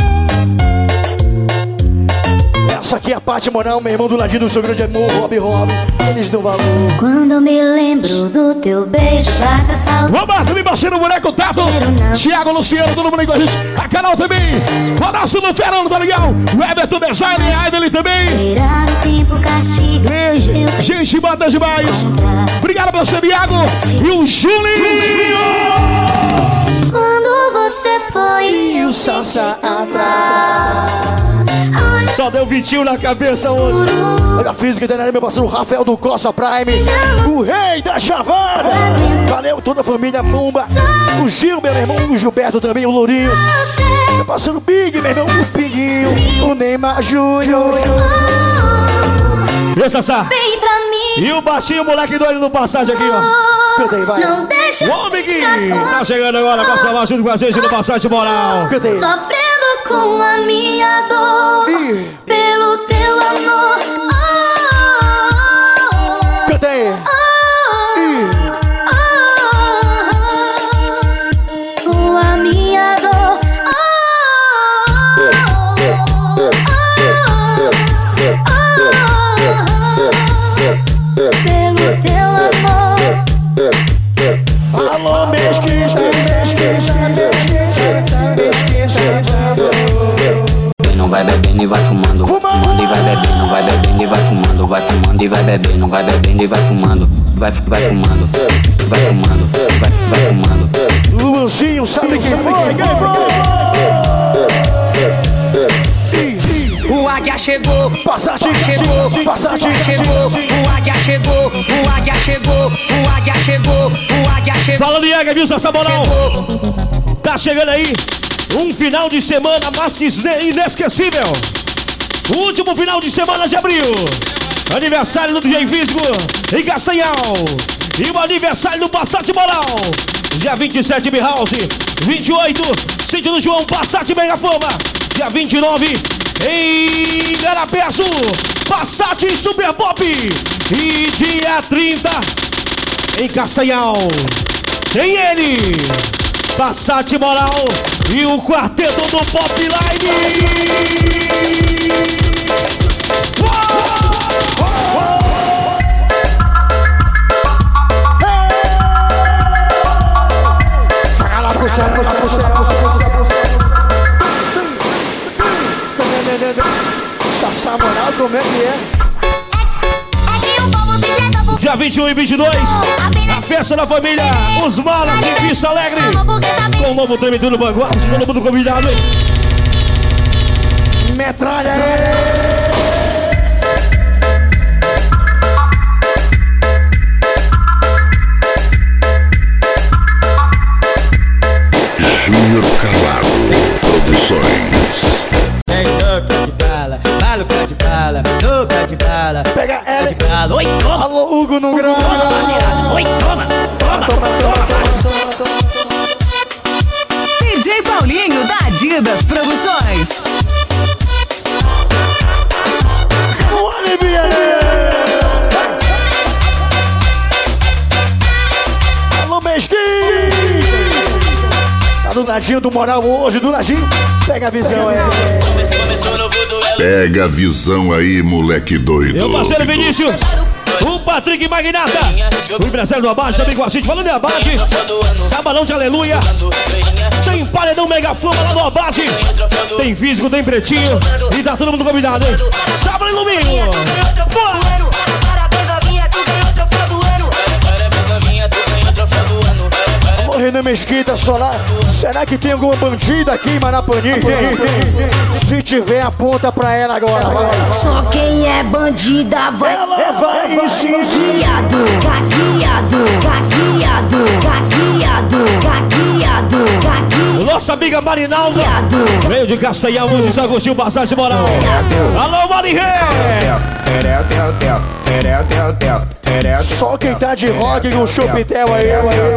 Essa aqui é a parte moral, meu irmão do ladinho do seu grande amor, Rob Rob. Eles dão valor. Quando me lembro do teu beijo, bate a saudade. Vamos, meu parceiro, boneco Tato. Thiago, Luciano, todo mundo aí com a gente. A Carol também. O abraço do Fernando, tá legal? O Everton Design, a Evelyn também. Esperar o tempo castigo. Beijo. Gente, bota demais. Obrigado pelo seu Thiago. E o Julinho. Quando você foi e o Sassá atrás. Só deu vitinho na cabeça hoje. Olha a física, internet, meu parceiro Rafael do Costa Prime. O rei da chavada. Valeu, toda a família Pumba. O Gil, meu irmão, o Gilberto também, o Lourinho. Meu parceiro Big, meu irmão, o Piguinho. O Neymar Júnior. E Sassá? Vem pra mim. E o baixinho, moleque doido no passagem aqui, ó. Canta aí, vai. Não deixa. O Biguinho tá chegando agora pra salvar junto com a gente no Passagem Moral. Canta aí. Sofrendo com a minha dor. Ih. Pelo teu amor. Canta aí. Oh, Não vai bebendo e vai fumando. Fumando e vai bebendo, vai bebendo e vai fumando. Vai fumando e vai bebendo, vai bebendo e vai fumando. Vai, vai fumando, vai fumando, vai, vai fumando. Luanzinho, sabe quem foi? Quem foi? O águia chegou, Passat chegou, Passat chegou, o águia chegou, o águia chegou, o águia chegou, o águia chegou. Fala de águia, viu, Sassabolão? Tá chegando aí um final de semana mais que inesquecível. O último final de semana de abril. Aniversário do D J Visgo em Castanhal. E o aniversário do Passat Moral. Dia vinte e sete, B-House. vinte e oito, Sítio do João, Passat Mega Fama. Dia vinte e nove, em Garapé Azul, Passat Super Pop. E dia trinta, em Castanhal, tem ele, Passat Moral e o quarteto do Pop Line. Chega lá pro céu, pro céu, pro céu, pro céu, pro céu. Sassá Moral, como é que é? Dia vinte e um e vinte e dois, a festa da família Os Malas em Vista Alegre, com o novo treme tudo vanguarda, todo mundo convidado, hein? Metralha! Júnior Calado Produções. Toca de bala, bala, pé de bala, toca de bala. Pega ela. De bala. Oi, toma. Alô, Hugo no grau. Oi, toma, toma, toma, toma. D J Paulinho da Adidas Produções. Alô, Mesquinha. Tá do ladinho do Moral hoje, do ladinho. Pega a visão aí. Pega a visão aí, moleque doido. Meu parceiro Vinícius, o Patrick Magnata, o empresário do Abade também com a gente. Falando em Abade, Sabadão de Aleluia. Tem paredão Mega Flama lá no Abade. Tem físico, tem pretinho. E tá todo mundo convidado, hein? Sábado e domingo. Bora! Alô, Renan Mesquita, Solar. Será que tem alguma bandida aqui em Marapanim? Se tiver, aponta pra ela agora. Só quem é bandida vai, ela vai, vai sim. Cagueado, cagueado, cagueado, cagueado, cagueado, cagueado. Nossa amiga Marinalda veio de Castanhal, de São Agostinho, Passagem Moral. Alô, Mariré! Só quem tá de rock com o Chupitel aí.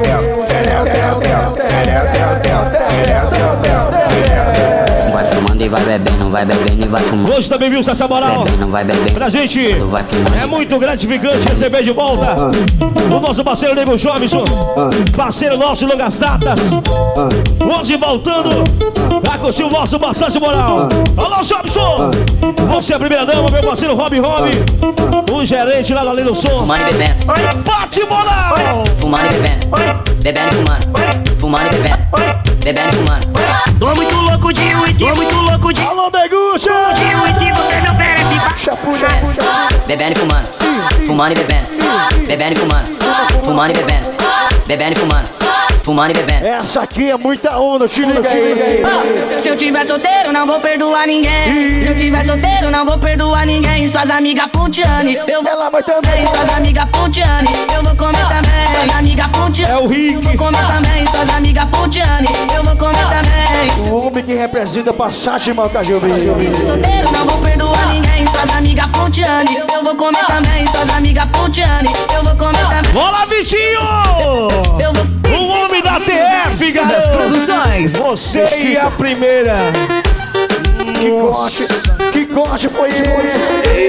Vai fumando e vai bebendo, vai bebendo e vai fumando. Hoje também viu essa moral? Bebendo, vai bebendo. Pra gente é muito gratificante receber de volta o nosso parceiro Nego Jobson, parceiro nosso de longas datas. Hoje voltando a curtir o nosso Passagem Moral. Alô, Jobson! Você é a primeira dama, meu parceiro Rob Rob, o gerente lá da Lei do Som. Fumando e bebendo. Bate moral! Fumando e bebendo. Bebendo e fumando. Fumando e bebendo. Bebendo e fumando. Tô muito louco de whisky, tô muito louco de. Alô, Degucha! De whisky você me oferece. Chapuxa. Bebendo e fumando. Fumando e bebendo. Bebendo e fumando. Fumando e bebendo. Bebendo e fumando. Fumando e bebendo. Essa aqui é muita onda, te liga aí. Ah, se eu tiver solteiro, não vou perdoar ninguém. Se eu tiver solteiro, não vou perdoar ninguém. Suas amigas Putiane, eu vou ela vai também. Suas amigas Putiane, eu vou comer também. Suas amigas Putiane, é o Rick. Eu vou comer também. Suas amigas Putiane, eu vou comer também. O homem que representa Passat, irmão, Cajubim. Se eu tiver solteiro, não vou perdoar ninguém. Suas amigas Putiane, eu vou comer também. Suas amigas Putiane, eu vou comer também. Bora, Vitinho! Eu vou. O homem da T F, das garoto. Produções. Você é a primeira. Que corte, que corte foi esse?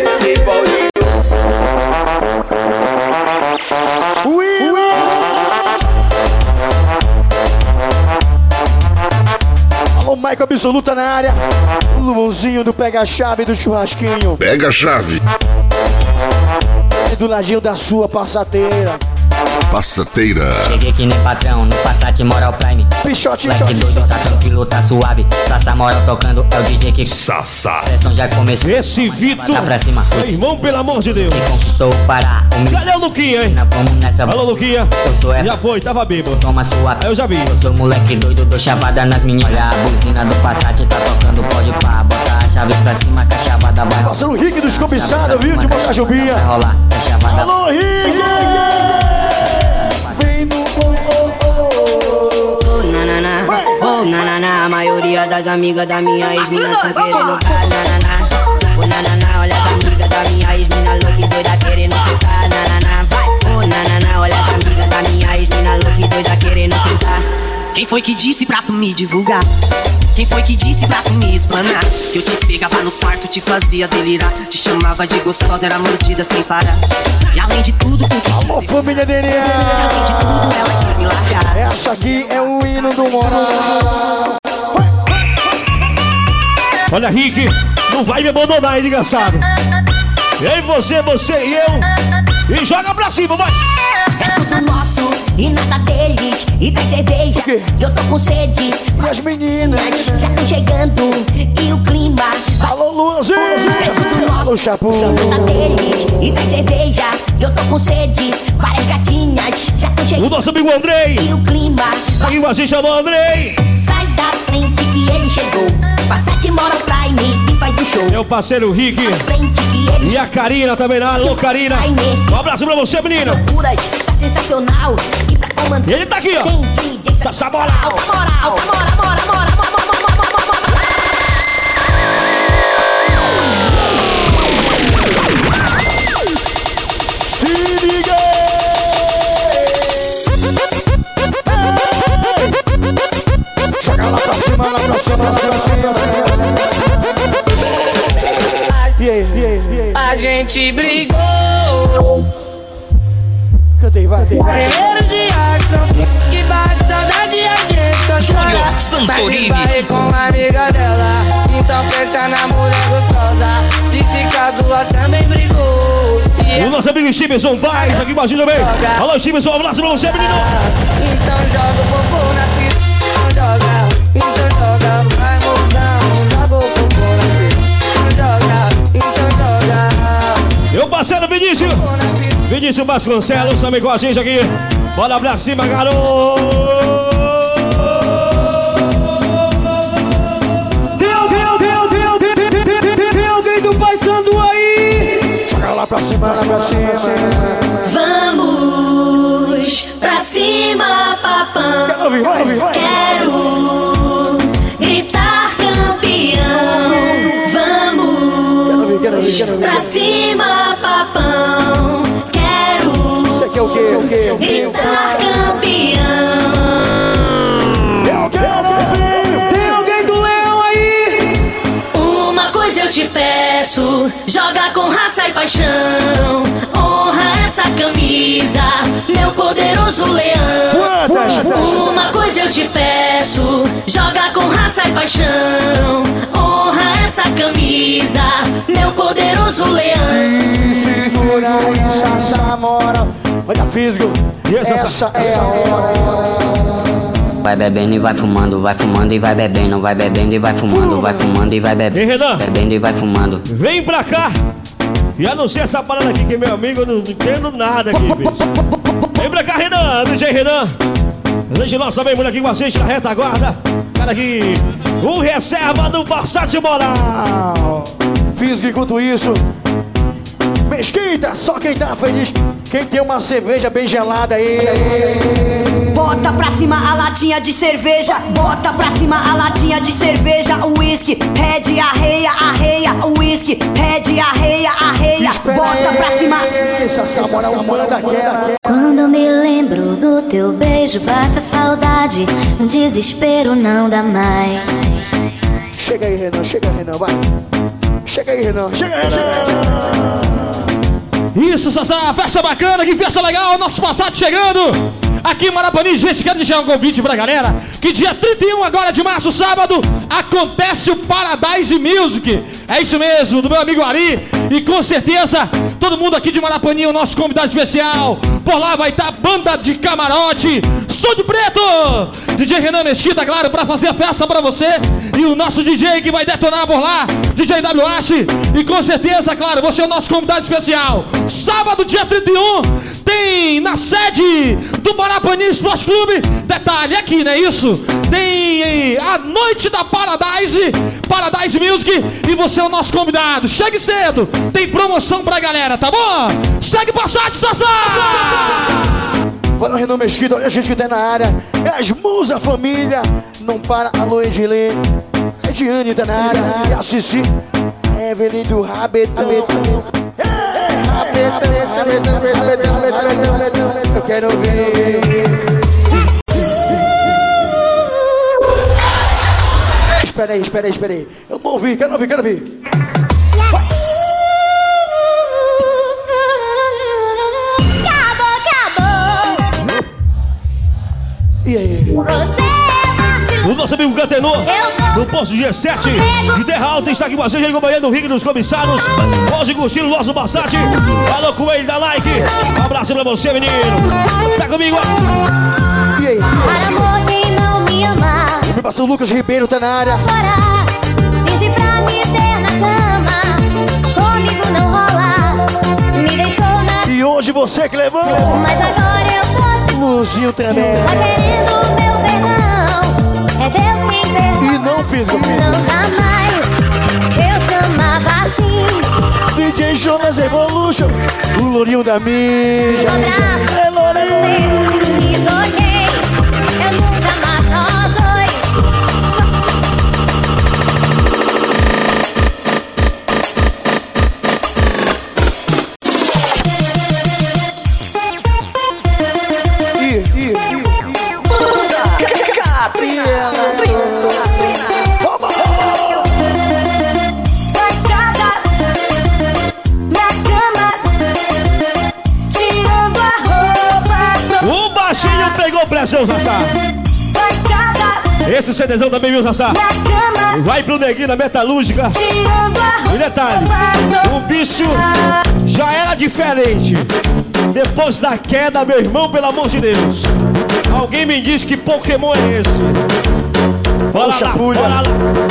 Ui, ui. Alô, Michael Absoluta na área. O Luãozinho do Pega a Chave do churrasquinho. Pega a chave. E do ladinho da sua passadeira. Passateira. Cheguei que nem patrão, no Passat Moral Prime. Pichote, Moleque doido, tá tranquilo, tá suave. Praça Moral tocando, é o D J que... Sassá. Pressão já começou. Esse Vitor. Tá pra cima. Meu irmão, pelo amor de Deus. Que conquistou o Pará. Cadê o Luquinha, hein? Vamos nessa. Alô, Luquinha. É... Já foi, tava bêbado. Toma sua. Eu já vi. Eu sou moleque doido, dou chavada nas meninas. Olha a buzina do Passat, tá tocando, pode pá. Bota a chave pra cima, que a chavada vai. Nossa, o Rick dos cobiçados, viu? De botar jubinha. Vai rolar, que a chavada. Alô, Rick! Vem no... Nananá, oh nananá, a maioria das amigas da minha ex-mina tão querendo cá, nananá. Oh nananá, olha as amigas da minha ex-mina louca e doida querendo sentar, nananá, vai. Oh nananá, olha as amigas da minha ex-mina louca e doida querendo sentar. Quem foi que disse pra tu me divulgar? Quem foi que disse pra tu me explanar? Que eu te pegava no quarto, te fazia delirar. Te chamava de gostosa, era mordida sem parar. E além de tudo, com que alô, família D N A. E além de tudo, ela quis me largar. Essa aqui é o hino do Moral. Olha, Rick, não vai me abandonar, hein, desgraçado. E aí, você, você e eu. E joga pra cima, vai. É tudo nosso e nada deles. E tem cerveja, e eu tô com sede. E as meninas já estão chegando. E o clima. Alô, Luanzinho. É tudo nosso. Alô, Chapu. Nada deles. E tem cerveja, e eu tô com sede. Várias gatinhas já estão chegando. O nosso amigo Andrei. E o clima. Aqui com a gente, alô, Andrei. Sai da frente que ele chegou. Passat Moral Prime e faz o show. Meu parceiro Rick. E a Karina também, lá. Alô, Karina. Um abraço pra você, menina. Loucuras, tá sensacional. E pra comandar. E ele tá aqui, ó. Tem D J Sassá Moral. Moral, moral, moral, moral, moral, moral, moral. Se liga! Joga lá pra cima, lá pra cima, lá pra cima. E aí, e aí, e aí? A gente brigou. Cantei, vai. Primeiro dia que são que bate saudade e a gente só chora. Mas esbarrei com uma amiga dela. Então pensa na mulher gostosa. Disse que a tua também brigou. O nosso amigo Stevenson Paz aqui com a gente também. Alô, Stevenson, um abraço pra você, menino. Então joga o popô na piroca. Então joga, então joga, vai mozão. Joga o popô na piroca. Então joga, então joga. Meu parceiro Vinícius. Vinícius Vasconcelos também com a gente aqui. Bora pra cima, garoto. Tem alguém, tem alguém, tem, tem, tem, tem, tem, tem alguém do Pai Sandu aí? Joga lá pra cima, lá pra cima. Vamos pra cima, papão. Quero ouvir, vai ouvir, vai. Quero gritar campeão. Vamos quero ouvir, quero ouvir. pra cima, papão. Quero Isso aqui é o quê? O quê? O quê? gritar campeão. Eu quero ouvir. Tem alguém do Leão aí? Uma coisa eu te peço, joga com raça e paixão. Honra essa camisa, meu poderoso leão. Uma coisa eu te peço, joga com raça e paixão. Honra essa camisa, meu poderoso leão. E se for aí, Sassá Moral. Olha, Fisgo, essa é a hora. Vai bebendo e vai fumando, vai fumando e vai bebendo, vai bebendo e vai fumando, vai fumando e vai bebendo. Ei, Renan. Bebendo e vai fumando. Vem pra cá. E anuncia essa parada aqui que meu amigo, eu não entendo nada aqui, bicho. Vem pra cá, Renan, D J Renan. D J nosso também, mulher aqui com a gente na retaguarda. Cara aqui, o reserva do Passat Moral. Fisgo, enquanto isso, Mesquita, só quem tá feliz, quem tem uma cerveja bem gelada aí. Bota pra cima a latinha de cerveja. Bota pra cima a latinha de cerveja. Whisky, red, arreia, arreia. Whisky, red, arreia, arreia. Bota pra cima. Sassá Moral manda aquela. Quando me lembro do teu beijo, bate a saudade. Um desespero não dá mais. Chega aí, Renan, chega aí, Renan, vai. Chega aí, Renan, chega aí, Renan. Isso, Sassá, festa bacana, que festa legal, nosso Passat chegando aqui em Marapani. Gente, quero deixar um convite pra galera que dia trinta e um agora de março, sábado, acontece o Paradise Music. É isso mesmo, do meu amigo Ari. E com certeza, todo mundo aqui de Marapaninha, o nosso convidado especial. Por lá vai estar banda de camarote, som de preto, D J Renan Mesquita, claro, pra fazer a festa pra você. E o nosso D J que vai detonar por lá, D J W H. E com certeza, claro, você é o nosso convidado especial. Sábado, dia trinta e um, tem na sede do Marapaninha Esporte Clube. Detalhe, aqui, não é isso? Tem a noite da Paradise, Paradise Music. E você é o nosso convidado. Chegue cedo, tem promoção pra galera, tá bom? Segue Passat, Sassá! Fala o Renan Mesquita, olha a gente que tá na área. É as Musa Família. Não para, alô Edilene. É Diane tá na área. E a Cici. É Evelyn do Rabetão. É Rabetão, Rabetão, Rabetão, Rabetão, Rabetão. Eu quero ver. Espera aí, espera aí, espera aí. Eu não ouvi, quero ouvir, quero ouvir. E aí? O nosso amigo Cantenor, no posto G sete de Terra Alta, está aqui com a gente, acompanhando o ringue dos comissários. Pode curtir o nosso Passat. Falou com ele, dá like. Um abraço pra você, menino. Tá comigo, ó. E aí? Amor, quem não me amar. O meu parceiro Lucas Ribeiro tá na área. Pedi pra me ter na cama. Comigo não rola. Me deixou na... E hoje você que levou. Mas agora eu tô de... Luzinho também. Tá querendo o meu perdão. É Deus quem perdoa. E não fiz comigo. Não dá mais. Eu te amava assim. D J Jonas Evolution. O lourinho da mídia. Um abraço. É lourinho. Me toquei. Eu nunca mais nós dois. Pegou pressão, Sassá. Esse CDzão também, viu, Sassá? Vai pro neguinho da metalúrgica. E detalhe, o bicho já era diferente. Depois da queda, meu irmão, pelo amor de Deus. Alguém me diz que Pokémon é esse? Bora lá, bora lá.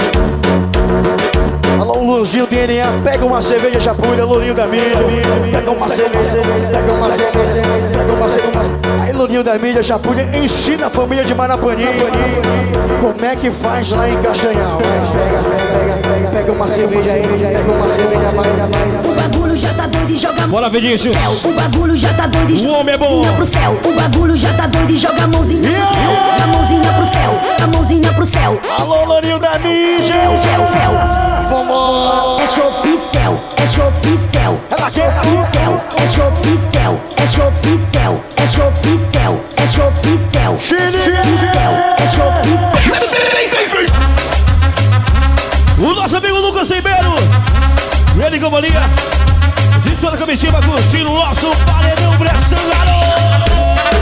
Alô, Luzinho D N A, pega uma cerveja, Chapulha, Lourinho da mídia. Pega uma cerveja, pega uma cerveja, pega uma cerveja. Aí, Lourinho da mídia, Chapulha, ensina a família de Marapaninha como é que faz lá em Castanhal. Pega, pega, pega, pega uma cerveja aí, pega uma cerveja mais. O bagulho já tá doido e joga. Bora, Vinícius. O bagulho já tá doido e joga. O homem é bom. Pro céu. O bagulho já tá doido e joga a mãozinha pro céu. A mãozinha pro céu. A mãozinha pro céu. Alô, Lourinho da mídia. Céu, céu, céu. Vambora. É chopitel, é chopitel. Ela quer. Chopitel, é chopitel. É chopitel, é chopitel. É chopitel. Chopitel, é chopitel. O nosso amigo Lucas Ribeiro. Ele como ali, de toda a comitiva curtindo o nosso paredão pressão, garoto.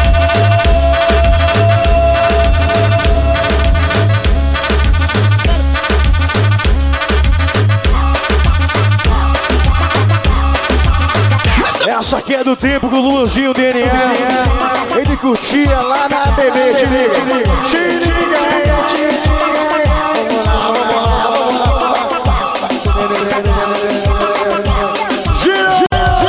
Essa aqui é do tempo com o Luzinho D N A. Ele curtia lá na B B, te liga, te liga. Te liga, te liga. Vamos lá, vamos lá, vamos lá. Gira!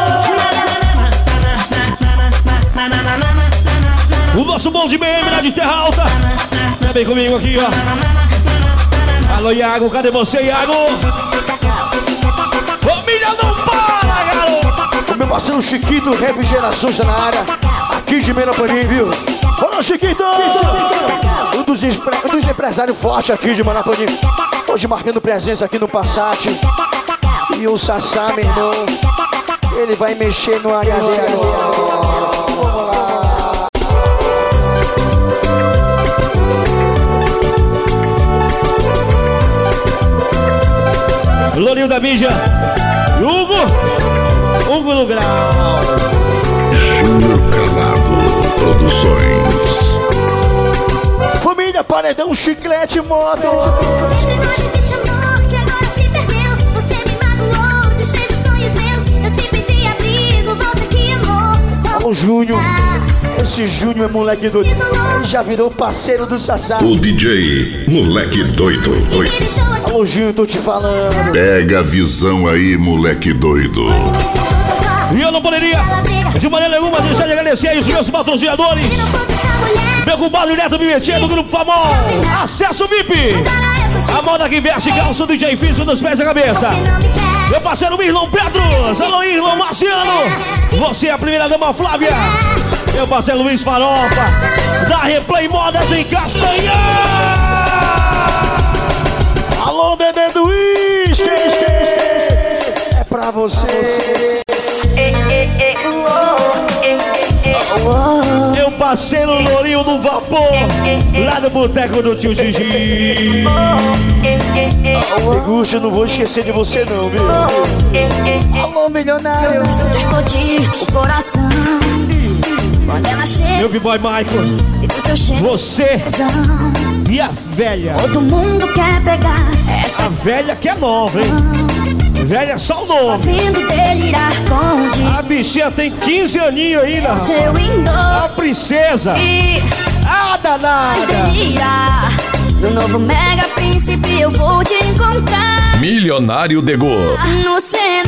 O nosso bom de B M lá de Terra Alta. Vem comigo aqui, ó. Alô, Iago, cadê você, Iago? Família não para, garoto! O meu parceiro Chiquito, Refrigerações tá na área. Aqui de Marapaninha, viu? Bora, Chiquito! Um dos, empre... um dos empresários fortes aqui de Marapaninha. Hoje marcando presença aqui no Passat. E o Sassá, meu irmão, ele vai mexer no H D agora. Vamos lá. Lourinho da mídia. Hugo. Hugo do Grau. Júnior Calado Produções. Família Paredão, Chiclete, Moto. Você me magoou, desfez os sonhos meus. Eu te pedi abrir. Júnior. Esse Júnior é moleque doido. Ele já virou parceiro do Sassá. O D J, moleque doido. doido. Alô, Júnior, tô te falando. Pega a visão aí, moleque doido. E eu não poderia, de maneira nenhuma, deixar de agradecer aí os meus patrocinadores. Meu compadre Neto Bimetia do Grupo Famol. Acesso V I P. A moda que veste calça do D J Físico dos pés à cabeça. Meu parceiro Irlão Pedro. Alô, Irlão Marciano. Você é a primeira dama Flávia. Meu parceiro Luiz Farofa. Da Replay Modas em Castanha. Alô, bebê do uísque. É pra você. Meu parceiro Lourinho do Vapor, lá do boteco do tio Gigi. Deguste, eu não vou esquecer de você não, viu? Alô, milionário. Explodir o coração quando ela chega. Meu B-boy Michael, você e a velha. Todo mundo quer pegar essa a velha que é nova, hein? Velha é só o nome. Fazendo delirar com a bichinha tem quinze aninhos ainda. Seu a princesa. E a danada. Delirar. No novo Mega Príncipe eu vou te encontrar. Milionário de Go. No cenário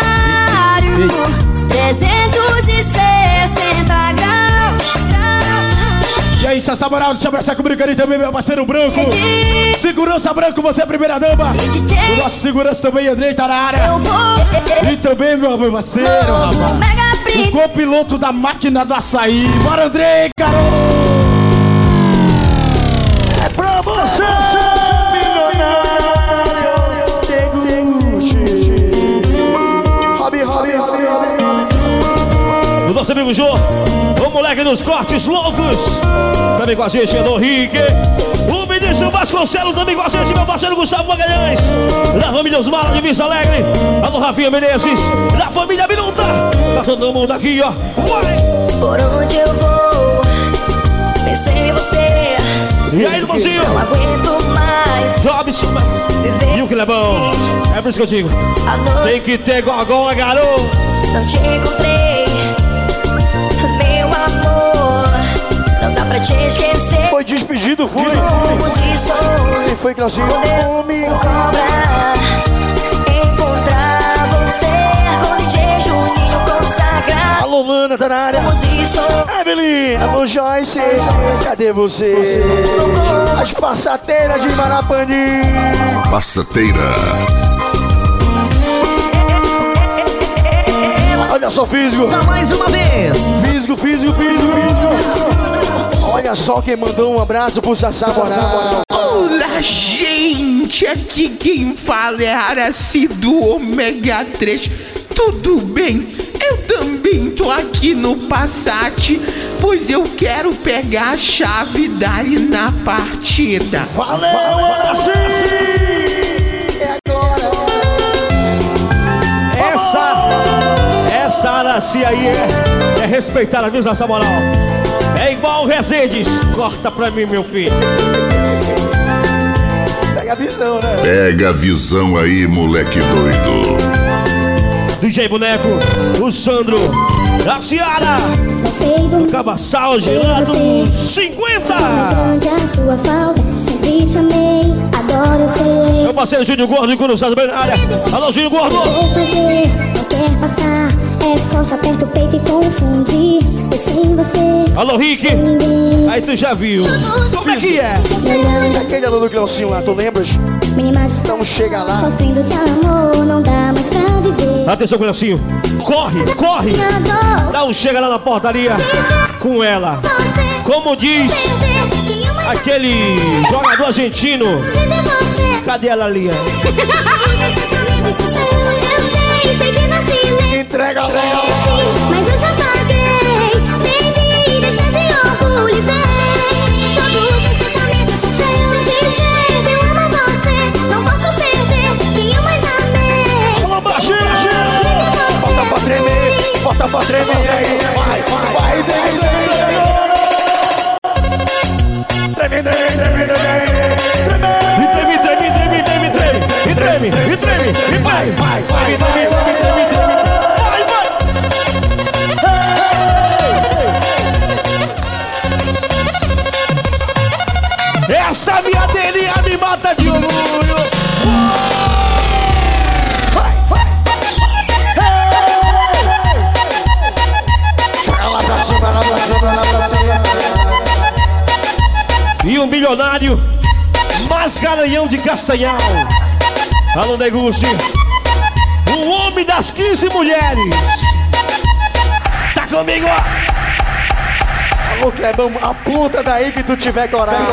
trezentos e sessenta graus. E aí, Sassá Moral, deixa eu abraçar comigo ali também, meu parceiro Branco. Segurança Branco, você é a primeira dama. O nosso segurança também, Andrei, tá na área. E também, meu parceiro, rapaz, o copiloto da máquina do açaí. Bora, Andrei, garoto! É pra você, milionário. Hobby, hobby, hobby, hobby. O nosso amigo Jô, o moleque dos cortes loucos. Também com a gente, Alô Rick. O Vinícius Vasconcelos também com a gente, meu parceiro Gustavo Magalhães. Da família Os Malas de Vista Alegre. Alô Rafinha Menezes. Da família Minuta. Tá todo mundo aqui, ó. Vai! Por onde eu vou, penso em você. E aí, irmãozinho? Não aguento mais. Robson. E o que é bom? É por isso que eu digo. Tem que ter gogó, garoto. Não te encontrei, meu amor. Não dá pra te esquecer. Foi despedido, foi. Quem foi, Clauzinho? Cobra encontrar você com D J Juninho consagrado. Alô, Lana, tá na área. Evelyn, alô, Joyce. Cadê você? As passateiras de Marapani. Passateira. Olha só, físico. Tá mais uma vez. Físico, físico, físico, físico. Olha só quem mandou um abraço pro Sassá Moral. Olá, gente. Aqui quem fala é Araci do Ômega três. Tudo bem? Eu também tô aqui no Passat, pois eu quero pegar a chave e dar-lhe na partida. Valeu, Araci! É agora. Essa, essa Araci aí é, é respeitada, viu, Sassá Moral? É igual o Rezendes. Corta pra mim, meu filho. Pega a visão, né? Pega a visão aí, moleque doido. D J Boneco, o Sandro, a Ciara, o Cabaçal girando cinquenta. Meu parceiro Júnior Gordo e Cruzado bem na área. Alô, Júnior Gordo. É forte, aperta o peito e confundir. Eu sem você. Alô, Rick. Aí tu já viu. Como é que é? Aquele alô do Cleucinho lá, tu lembras? Então chega lá. Sofrendo de amor, não dá mais pra viver. Atenção, Cleucinho. Corre, corre. Dá um chega lá na portaria com ela. Como diz aquele jogador argentino. Cadê ela ali? Entrega logo. Mas eu já paguei, baby, deixa de orgulho, vem. Todos os meus pensamentos são seus. Dizer, eu amo você, não posso perder quem eu mais amei. Alô, baixinho, bota pra tremer, bota pra tremer aí. Vai, vai, vai, treme, treme, treme, treme, treme, treme, treme, treme, e treme, e treme, e vai, vai, vai, treme, treme, treme, treme. Antônio Mascarenhão de Castanhal. Alô, Neguchi. O homem das quinze mulheres. Tá comigo, ó. Alô, Clebão, aponta daí que tu tiver coragem.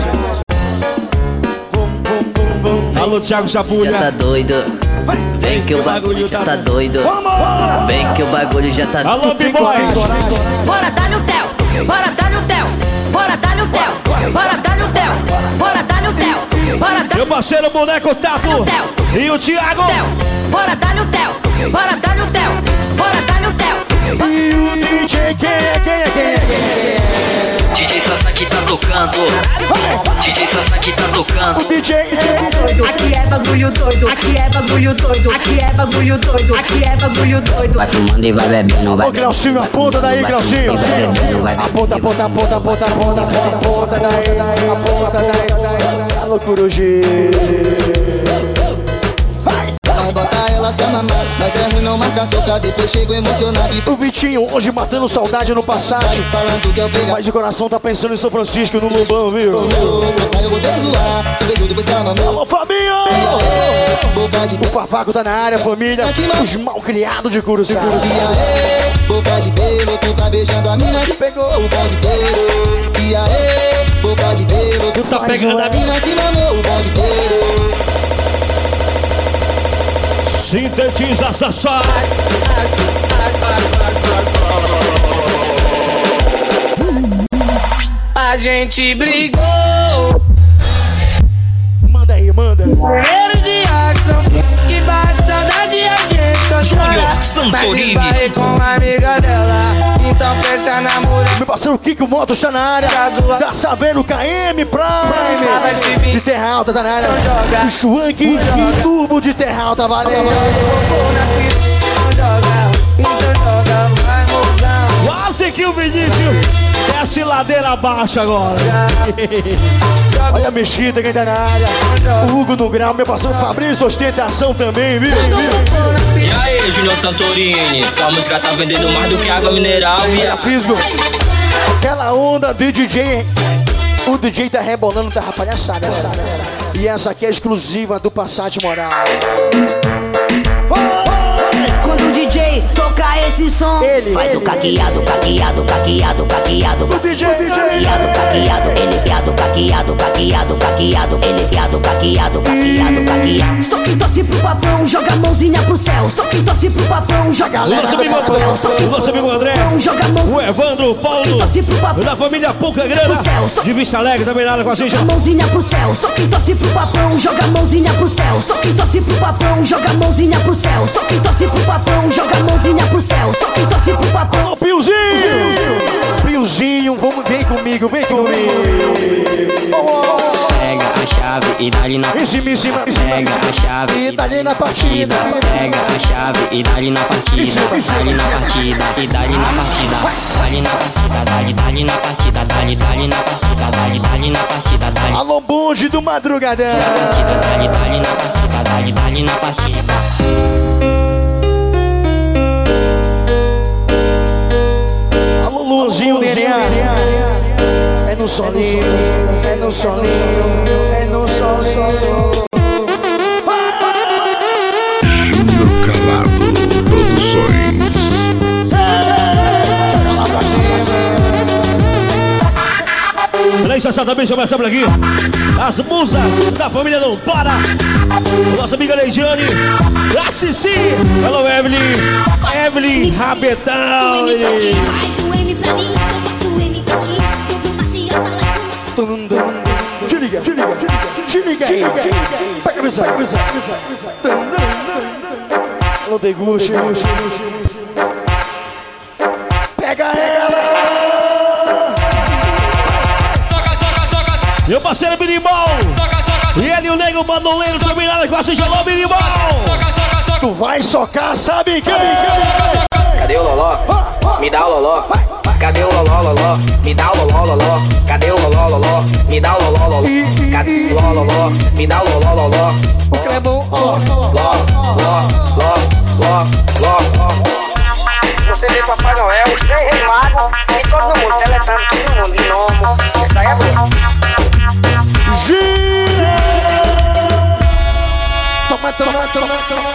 Alô, Thiago Chapulha. Já tá doido. Vem que o bagulho já tá doido. Vem que o bagulho já tá doido. Alô, B-Boy. Bora, tá no tel. Bora, tá no tel. Bora, tá no tel. Bora, tá no tel. Bora, tá no tel. Bora, tá meu parceiro boneco Tato. E o Thiago. Bora, tá no tel. Bora, tá no tel. Bora, tá no tel. E o D J, quem é, quem é, quem é, quem é? D J Sasaki tá tocando. D J Sasaki tá tocando. O D J é doido. Aqui é bagulho doido. Aqui é bagulho doido. Aqui é bagulho doido. Aqui é bagulho doido. Vai fumando e vai bebendo, vai. Ô, Glaucinho, aponta daí, Glaucinho. Aponta, aponta, aponta, aponta, aponta, aponta daí, aponta daí. Alô, Coruji. Vai botar elas pra mamar, mas é ruim não marcar toca, depois chego emocionado e o Vitinho hoje matando saudade no passado. falando que eu pegar. Mas o coração tá pensando em São Francisco, no Lobão, viu? Aí eu vou ter que zoar, eu beijo depois que ela mamou. Alô, família! O Fafaco tá na área, família. Os malcriados de Curuçá. Boca de pelo, tu tá beijando a mina que pegou o bonde inteiro. E aê, boca de pelo, tu tá pegando a mina que mamou o bonde inteiro. Sintetiza Sassá. A gente brigou. Manda aí, manda. Eles de Jackson, que bate saudade a gente só chora. Santorini. Mas esbarrei com a amiga dela, então pensa na mulher. Meu parceiro Kiko Motos tá na área. Tá sabendo K M Prime. De Terra Alta tá na área. O Schwank e Turbo de Terra Alta, valeu. Então joga, então joga, vai mozão. Quase que o Vinícius desce ladeira abaixo agora. Olha a mexida quem tá na área. O Hugo do Grau, meu parceiro Fabrício, ostentação também, viu? E aí, Júnior Santorini? A música tá vendendo mais do que água mineral, via. Fisgo, aquela onda do D J. O D J tá rebolando, tá palhaçada. E essa aqui é exclusiva do Passat Moral. Quando o D J toca esse som, ele faz ele, o caqueado, caqueado, caqueado, caqueado. O D J, caqueado, caqueado, ele viado, caqueado, caqueado, caqueado, ele viado, caqueado, caqueado, caqueado. Só quem torce pro papão, joga a mãozinha pro céu. Só quem torce pro papão, joga a nosso amigo André, nosso amigo André, o Evandro, o Paulo, da família Pouca Grana, de Vista Alegre, também nada com a gente. Joga a mãozinha pro céu, só quem torce pro papão, joga a mãozinha pro céu. Só quem torce pro papão, joga a mãozinha pro céu. Só quem torce pro papão, joga a mãozinha pro céu. Só quem torce pro papão. Ô, Piozinho! Piozinho, vamos, vem comigo, vem comigo. Pega a chave e dá-lhe na partida. Em cima, em cima. Pega a chave e dá-lhe na partida. Pega a chave e dá-lhe na partida. Dá-lhe na partida e dá-lhe na partida. Dá-lhe na partida, dá-lhe, dá-lhe na partida. Dá-lhe, dá-lhe na partida. Dá-lhe, dá-lhe na partida. Dá-lhe. Alô, bonde do Madrugadão. Dá-lhe, dá-lhe na partida. Dá-lhe, dá-lhe na partida. Luanzinho D N A. É no solinho, é no solinho, é no solinho. Júnior Calado Produções. Peraí, Sassá, também chama essa por aqui. As musas da família não para. Nossa amiga Leidiane, a Cici. Hello, Evelyn. Evelyn Rabetão. Te liga, te liga, te liga aí. Pega a visão, pega a visão. Alô, Deguchi. Pega ela. Meu parceiro Birimbal. E ele e o nego bandoleiro também nada com a gente. Alô, Birimbal. Tu vai socar, sabe quem? Cadê o Loló? Me dá o Loló. Cadê o Loló, Loló? Me dá o Loló, Loló. Cadê o Loló, Loló? Me dá o Loló, Loló. Cadê o Loló, Loló? Me dá o Loló, Loló. O Clebão, ó. Ló, ló, ló, ló, ló, ló. Você vê Papai Noel, os três reis magos e todo mundo, teletando todo mundo, gnomo. Esse daí é bom. Gira! Toma, toma, toma, toma.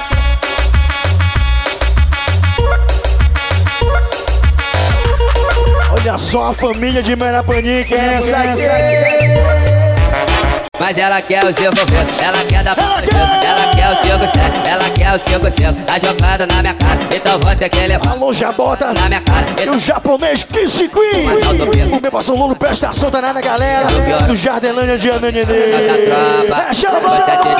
Olha só a família de Marapanim, que é essa aqui. Mas ela quer o seu envolvendo, ela quer dar ela quer, ela quer o cinco sete, ela quer o cinco cinco, tá jogando na minha cara, então vou ter que levar. Alô, já bota na minha cara. E o japonês Kiss Queen. O meu parceiro Lolo presta ação, tá nada, galera. Do Jardelândia de Ananenê. É, chama! É o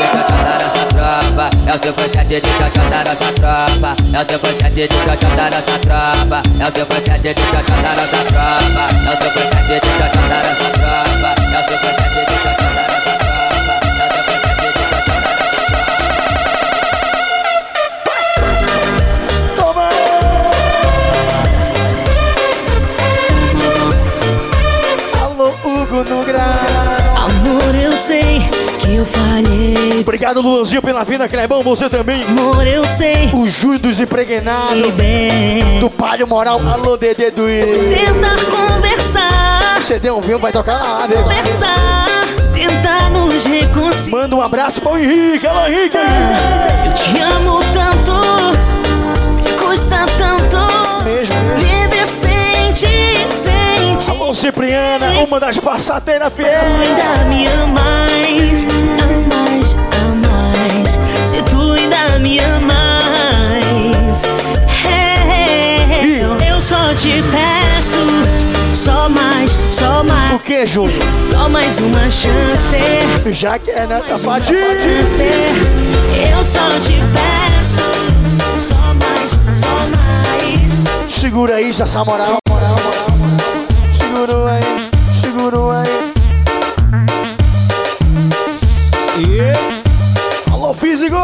seu processo de xoxota nossa tropa. É o seu processo de xoxota nossa tropa. É o seu processo de xoxota nossa tropa. É o seu processo de xoxota nossa tropa. É o seu processo de xoxota nossa tropa. No grau. Amor, eu sei que eu falhei. Obrigado, Luanzinho, pela vida, Clebão, você também. Amor, eu sei. O Júlio dos Impregnados. Do Palio Moral, alô, Dedê do Vamos tentar conversar. C D um vinho, vai tocar na área. Conversar, tentar nos reconciliar. Manda um abraço para o Henrique, alô, Henrique. Eu te amo tanto, me custa tanto. Mesmo. Viver sem te, sem te. Alô, Cipriana, uma das passateiras fiel. Ainda me amais, amais, amais. Se tu ainda me amais, hey, eu só te peço, só mais, só mais. O que, Júlio? Só mais uma chance. Já que é nessa fadinha. Eu só te peço, só mais, só mais. Segura isso, essa moral. Segura aí, segura aí. Yeah. Alô, físico!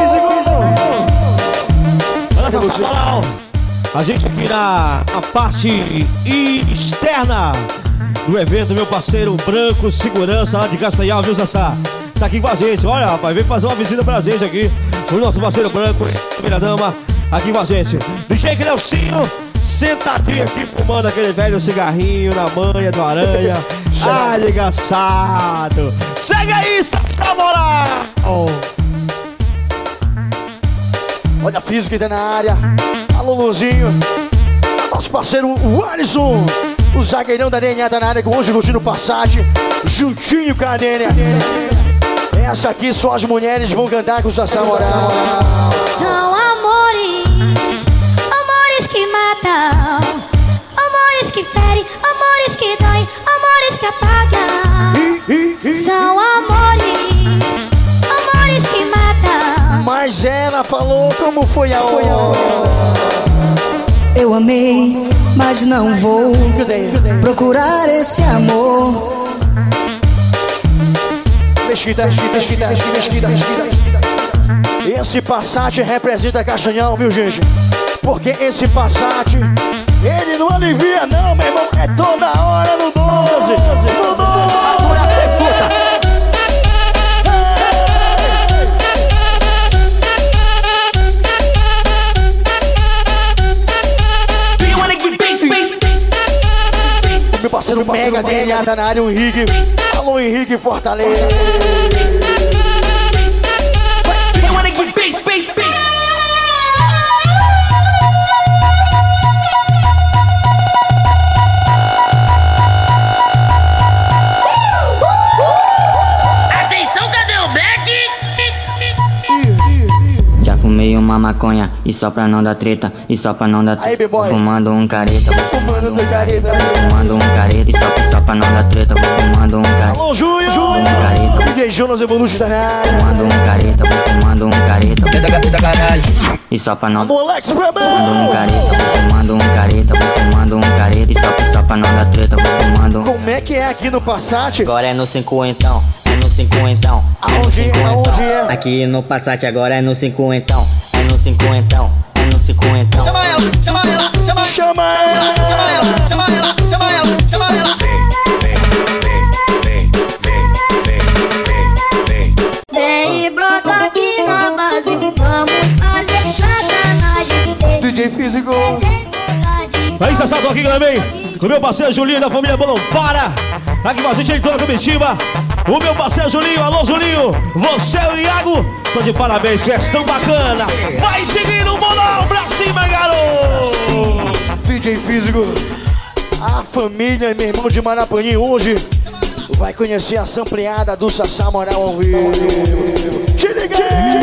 Olha só, moral. A gente aqui na a parte externa do evento, meu parceiro Branco Segurança lá de Castanhal, viu, Sassá? Tá aqui com a gente. Olha, rapaz, vem fazer uma visita pra gente aqui. O nosso parceiro Branco, primeira dama, aqui com a gente. D J Cleucinho, sentadinho aqui, fumando aquele velho cigarrinho na manha do aranha. Ah, ligaçado. Segue aí, Sassá Moral! Olha, físico que tá na área. Alô, Luzinho. Nosso parceiro, o Alisson. O zagueirão da D N A tá na área, com hoje curtindo Passat. Juntinho com a D N A. Essa aqui só as mulheres vão cantar com o Sassá Moral. São amores, amores que matam, amores que ferem, amores que doem, amores que apagam. São amores, amores que matam. Mas ela falou como foi a hora. Eu amei, mas não vou procurar esse amor. Mesquita, mesquita, mesquita, mesquita, mesquita. Esse Passat representa Castanhal, viu, gente? Porque esse Passat, ele não alivia não, meu irmão. É toda hora no doze. No doze. Agora é meu parceiro Mega D N A tá na área, o Henrique. Alô, Henrique Fortaleza. Atenção, cadê o Beck? Já fumei uma maconha, e só pra não dar treta, e só pra não dar treta. Vou fumando um careta, vou fumando um careta, fumando um careta, e só, só pra não dar treta, vou fumando um careta. Alô, Júlio! Um careta, D J Jonas Evolution da área. Fumando um careta, vou fumando um careta. E só pra não. Alô, Alex Brabão! Fumando um careta, vou fumando um careta, vou fumando um careta, e só, só pra não dar treta, vou fumando um. Como é que é aqui no Passat? Agora é no cinco então, é no cinco então. Aonde é? Aonde é? Aqui no Passat agora é no cinco então. É no cinco então, é no cinco então. Chama ela, chama ela, chama, chama ela, chama ela, chama ela, chama ela, chama ela. Vem, vem, vem, vem, vem, vem e brota aqui na base. Vamos fazer sacanagem. D J Físico. Aí, Sassá, aqui também. Com meu parceiro Julinho da família Bolompara. Aqui com a gente, ele toda a comitiva. O meu parceiro Julinho, alô Julinho, você e o Iago, tô de parabéns, versão bacana. Vai seguindo o bolão pra cima, garoto. D J Físico, a família e meu irmão de Marapanim hoje vai conhecer a sampleada do Sassá Moral ao vivo. Te liguei!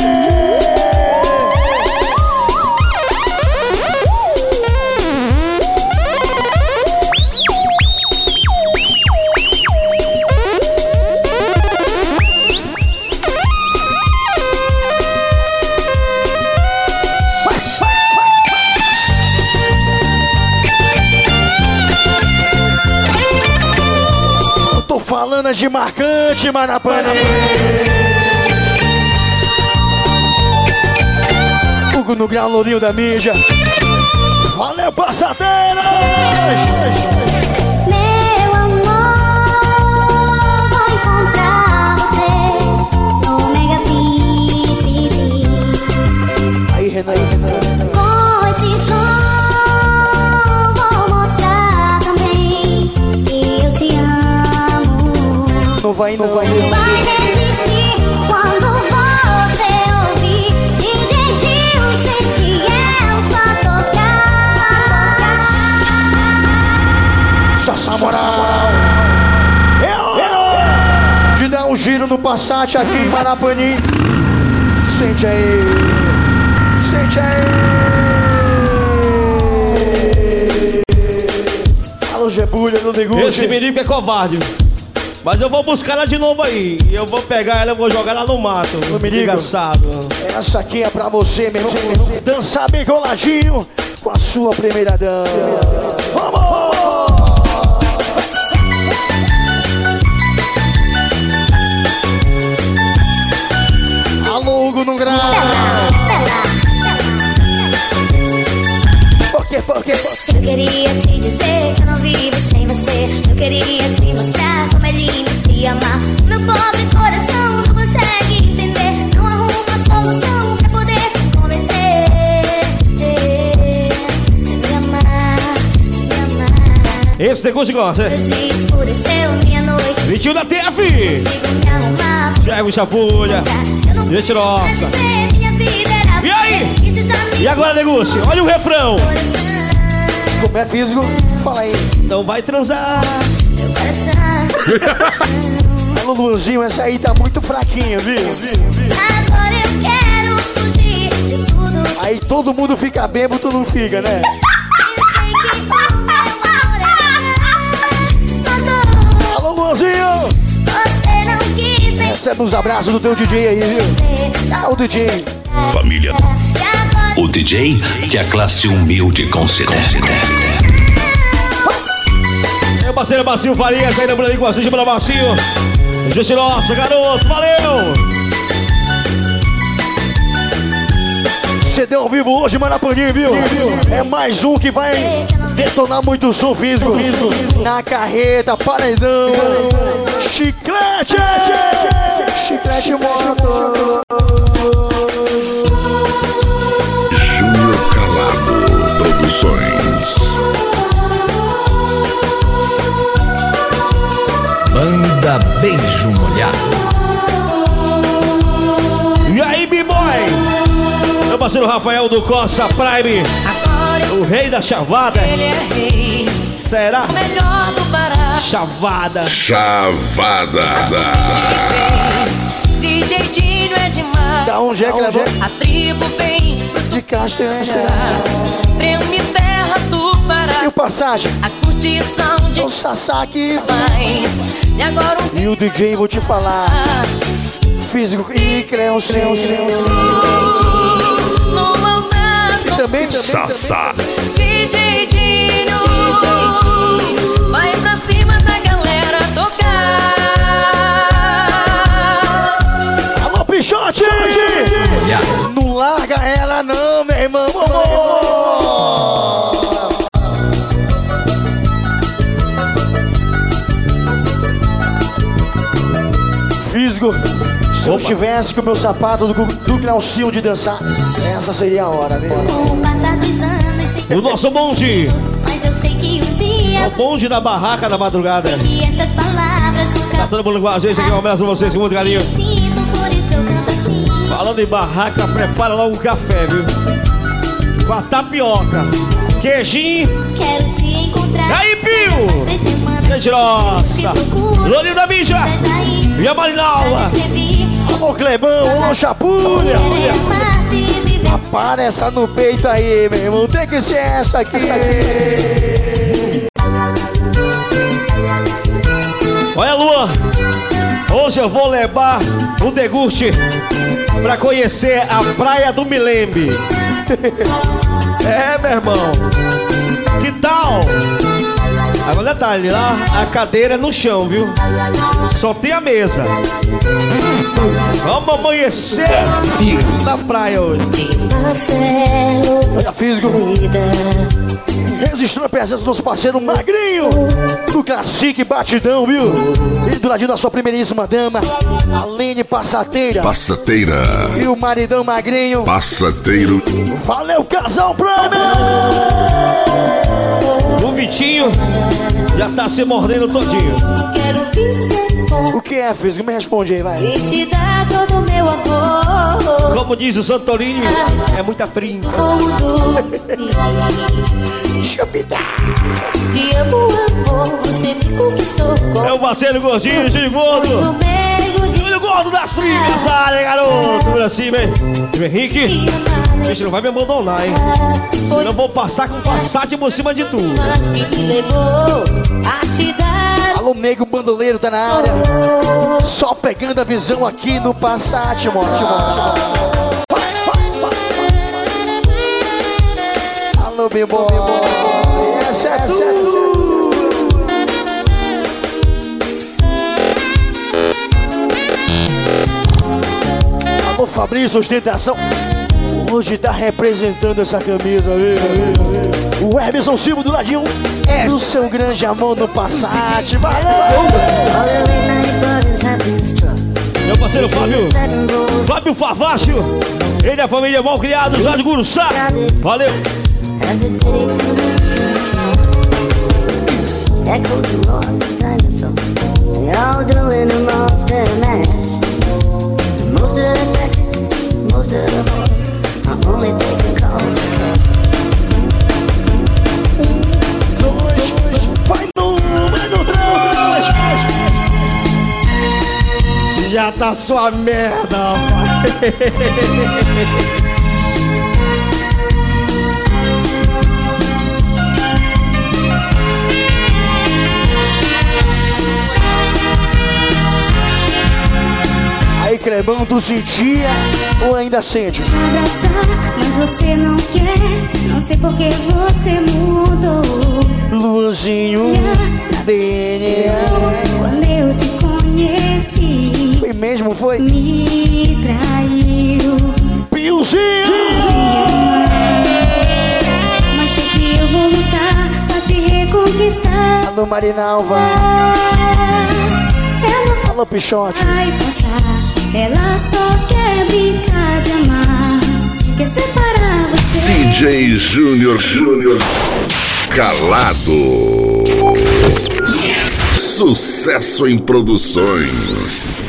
Falando de marcante, Marapanim. Hugo no grau, Lourinho da mídia. Valeu, passadeiras! Meu amor, vou encontrar você no Mega Príncipe. Aí, Renan, aí, Renan. Com esse som, vou mostrar também que eu te amo. Não vai, não vai, não vai. Vai desistir quando você ouvir D J Dio e Sentiel só tocar. Sassá Moral. Eu, de dar um giro no Passat aqui em Marapanim. Sente aí. Sente aí. Alô, Gebulha, não negócio. Esse menino é covarde. Mas eu vou buscar ela de novo aí. E eu vou pegar ela e vou jogar ela no mato. Meu menino, engraçado. Essa aqui é pra você, meu irmão. Dançar bem coladinho com a sua primeira dança. Vamos! Alô, Hugo no grau. Por quê, por quê, por quê? Eu queria te dizer que eu não vivo sem você. Eu queria te mostrar como é lindo se amar. Meu pobre coração não consegue entender. Não arruma solução pra poder te convencer. Me amar, me amar. Esse negócio gosta, né? Hoje escureceu minha noite. vinte e um da T F. Consigo me arrumar. Diego Chapulha. Gente nossa. E aí? E agora, negócio? Olha o refrão. Como é físico? Fala aí. Não vai transar. Alô, Luanzinho, essa aí tá muito fraquinha, viu? Agora eu quero fugir de tudo. Aí todo mundo fica bêbado, tu não fica, né? Alô, Luanzinho! Você não quis. Recebe uns abraços do teu D J aí, viu? Olha o D J. Família. O D J que a classe humilde considera. Meu parceiro Marcinho Faria, saindo por ali com a gente para Marcinho. Gente nossa, garoto, valeu! C D ao vivo hoje, Marapanim, viu? É mais um que vai detonar muito som físico. Na carreta, paredão. Chiclete! Chiclete moto. Júnior Calado Produções. Banda Beijo Molhado. E aí, B-Boy? Meu parceiro Rafael do Costa Prime. O rei da chavada. Ele é rei. Será? O melhor do Pará. Chavada. Chavada. D J Dinho é demais. Da onde é que levou? A tribo vem de Castanha. Treme terra do Pará. E o Passagem? A curtição de o Sassá aqui. Faz. E agora o E o D J, vou te falar. Físico e Cleon, Cleon, no altar. E também, também, Sassá. D J Dinho. Vai pra cima da galera tocar. Alô, Pichote! Não larga ela não, meu irmão. Físico, se eu estivesse com o meu sapato do, do Cleoncinho de dançar, essa seria a hora, né? O nosso bonde. Mas eu sei que um dia o bonde da barraca da madrugada. que estas palavras Tá todo mundo com a gente aqui, um abraço pra vocês com muito carinho. Falando em barraca, prepara logo um café, viu? Com a tapioca, queijinho. Quero te encontrar. E aí, Pio? Mentirosa. Lolinho da Mídia. E a Marinaula. Alô, Clebão, alô, Chapulha. Apareça no peito aí, meu irmão. Tem que ser essa aqui. Olha, Luan. Hoje eu vou levar o deguste pra conhecer a Praia do Milembe. É, meu irmão. Que tal? Agora detalhe, lá a cadeira é no chão, viu? Só tem a mesa. Vamos amanhecer na praia hoje. Olha, físico. Registrando a presença do nosso parceiro Magrinho, do Cacique Batidão, viu? E do ladinho da sua primeiríssima dama, Aline Passateira. Passateira. E o maridão Magrinho. Passateiro. Valeu, casal Prime! O Vitinho já tá se mordendo todinho. O que é, físico? Me responde aí, vai. E te dar todo o meu amor. Como diz o Santorini, é muita trinca. Deixa eu me dar. Te amo, amor, você me conquistou. É o parceiro gordinho, Júlio Gordo. Júlio Gordo das trinhas, área, garoto. Por assim, hein? Henrique, a gente não vai me abandonar, hein? Senão eu vou passar com Passat por cima de tudo. Alô, nego bandoleiro, tá na área. Só pegando a visão aqui no Passat, mano. Alô, Bimbo. Essa é tudo. Alô, Fabrício, ostentação. Hoje tá representando essa camisa, viu? O Emerson Silva do ladinho. É o seu grande amor no Passat. Valeu! Meu parceiro Fábio, Fábio Favaccio. Ele é a família mal criado, Jorge Guruçá. Valeu! Vai no, vai no trás. Já tá sua merda, pai. Aí, Clebão, tu sentia ou ainda sente? Te abraçar, mas você não quer. Não sei por que você mudou. Luanzinho, D N A. Quando eu te conheci, foi mesmo, foi? Me traiu. Piozinho! Mas sei que eu vou lutar pra te reconquistar. Alô, Marinalva. Ela Alô, Pichote. vai passar. Ela só quer brincar de amar. Quer separar você. D J Júnior Júnior Calado. Sucesso em produções.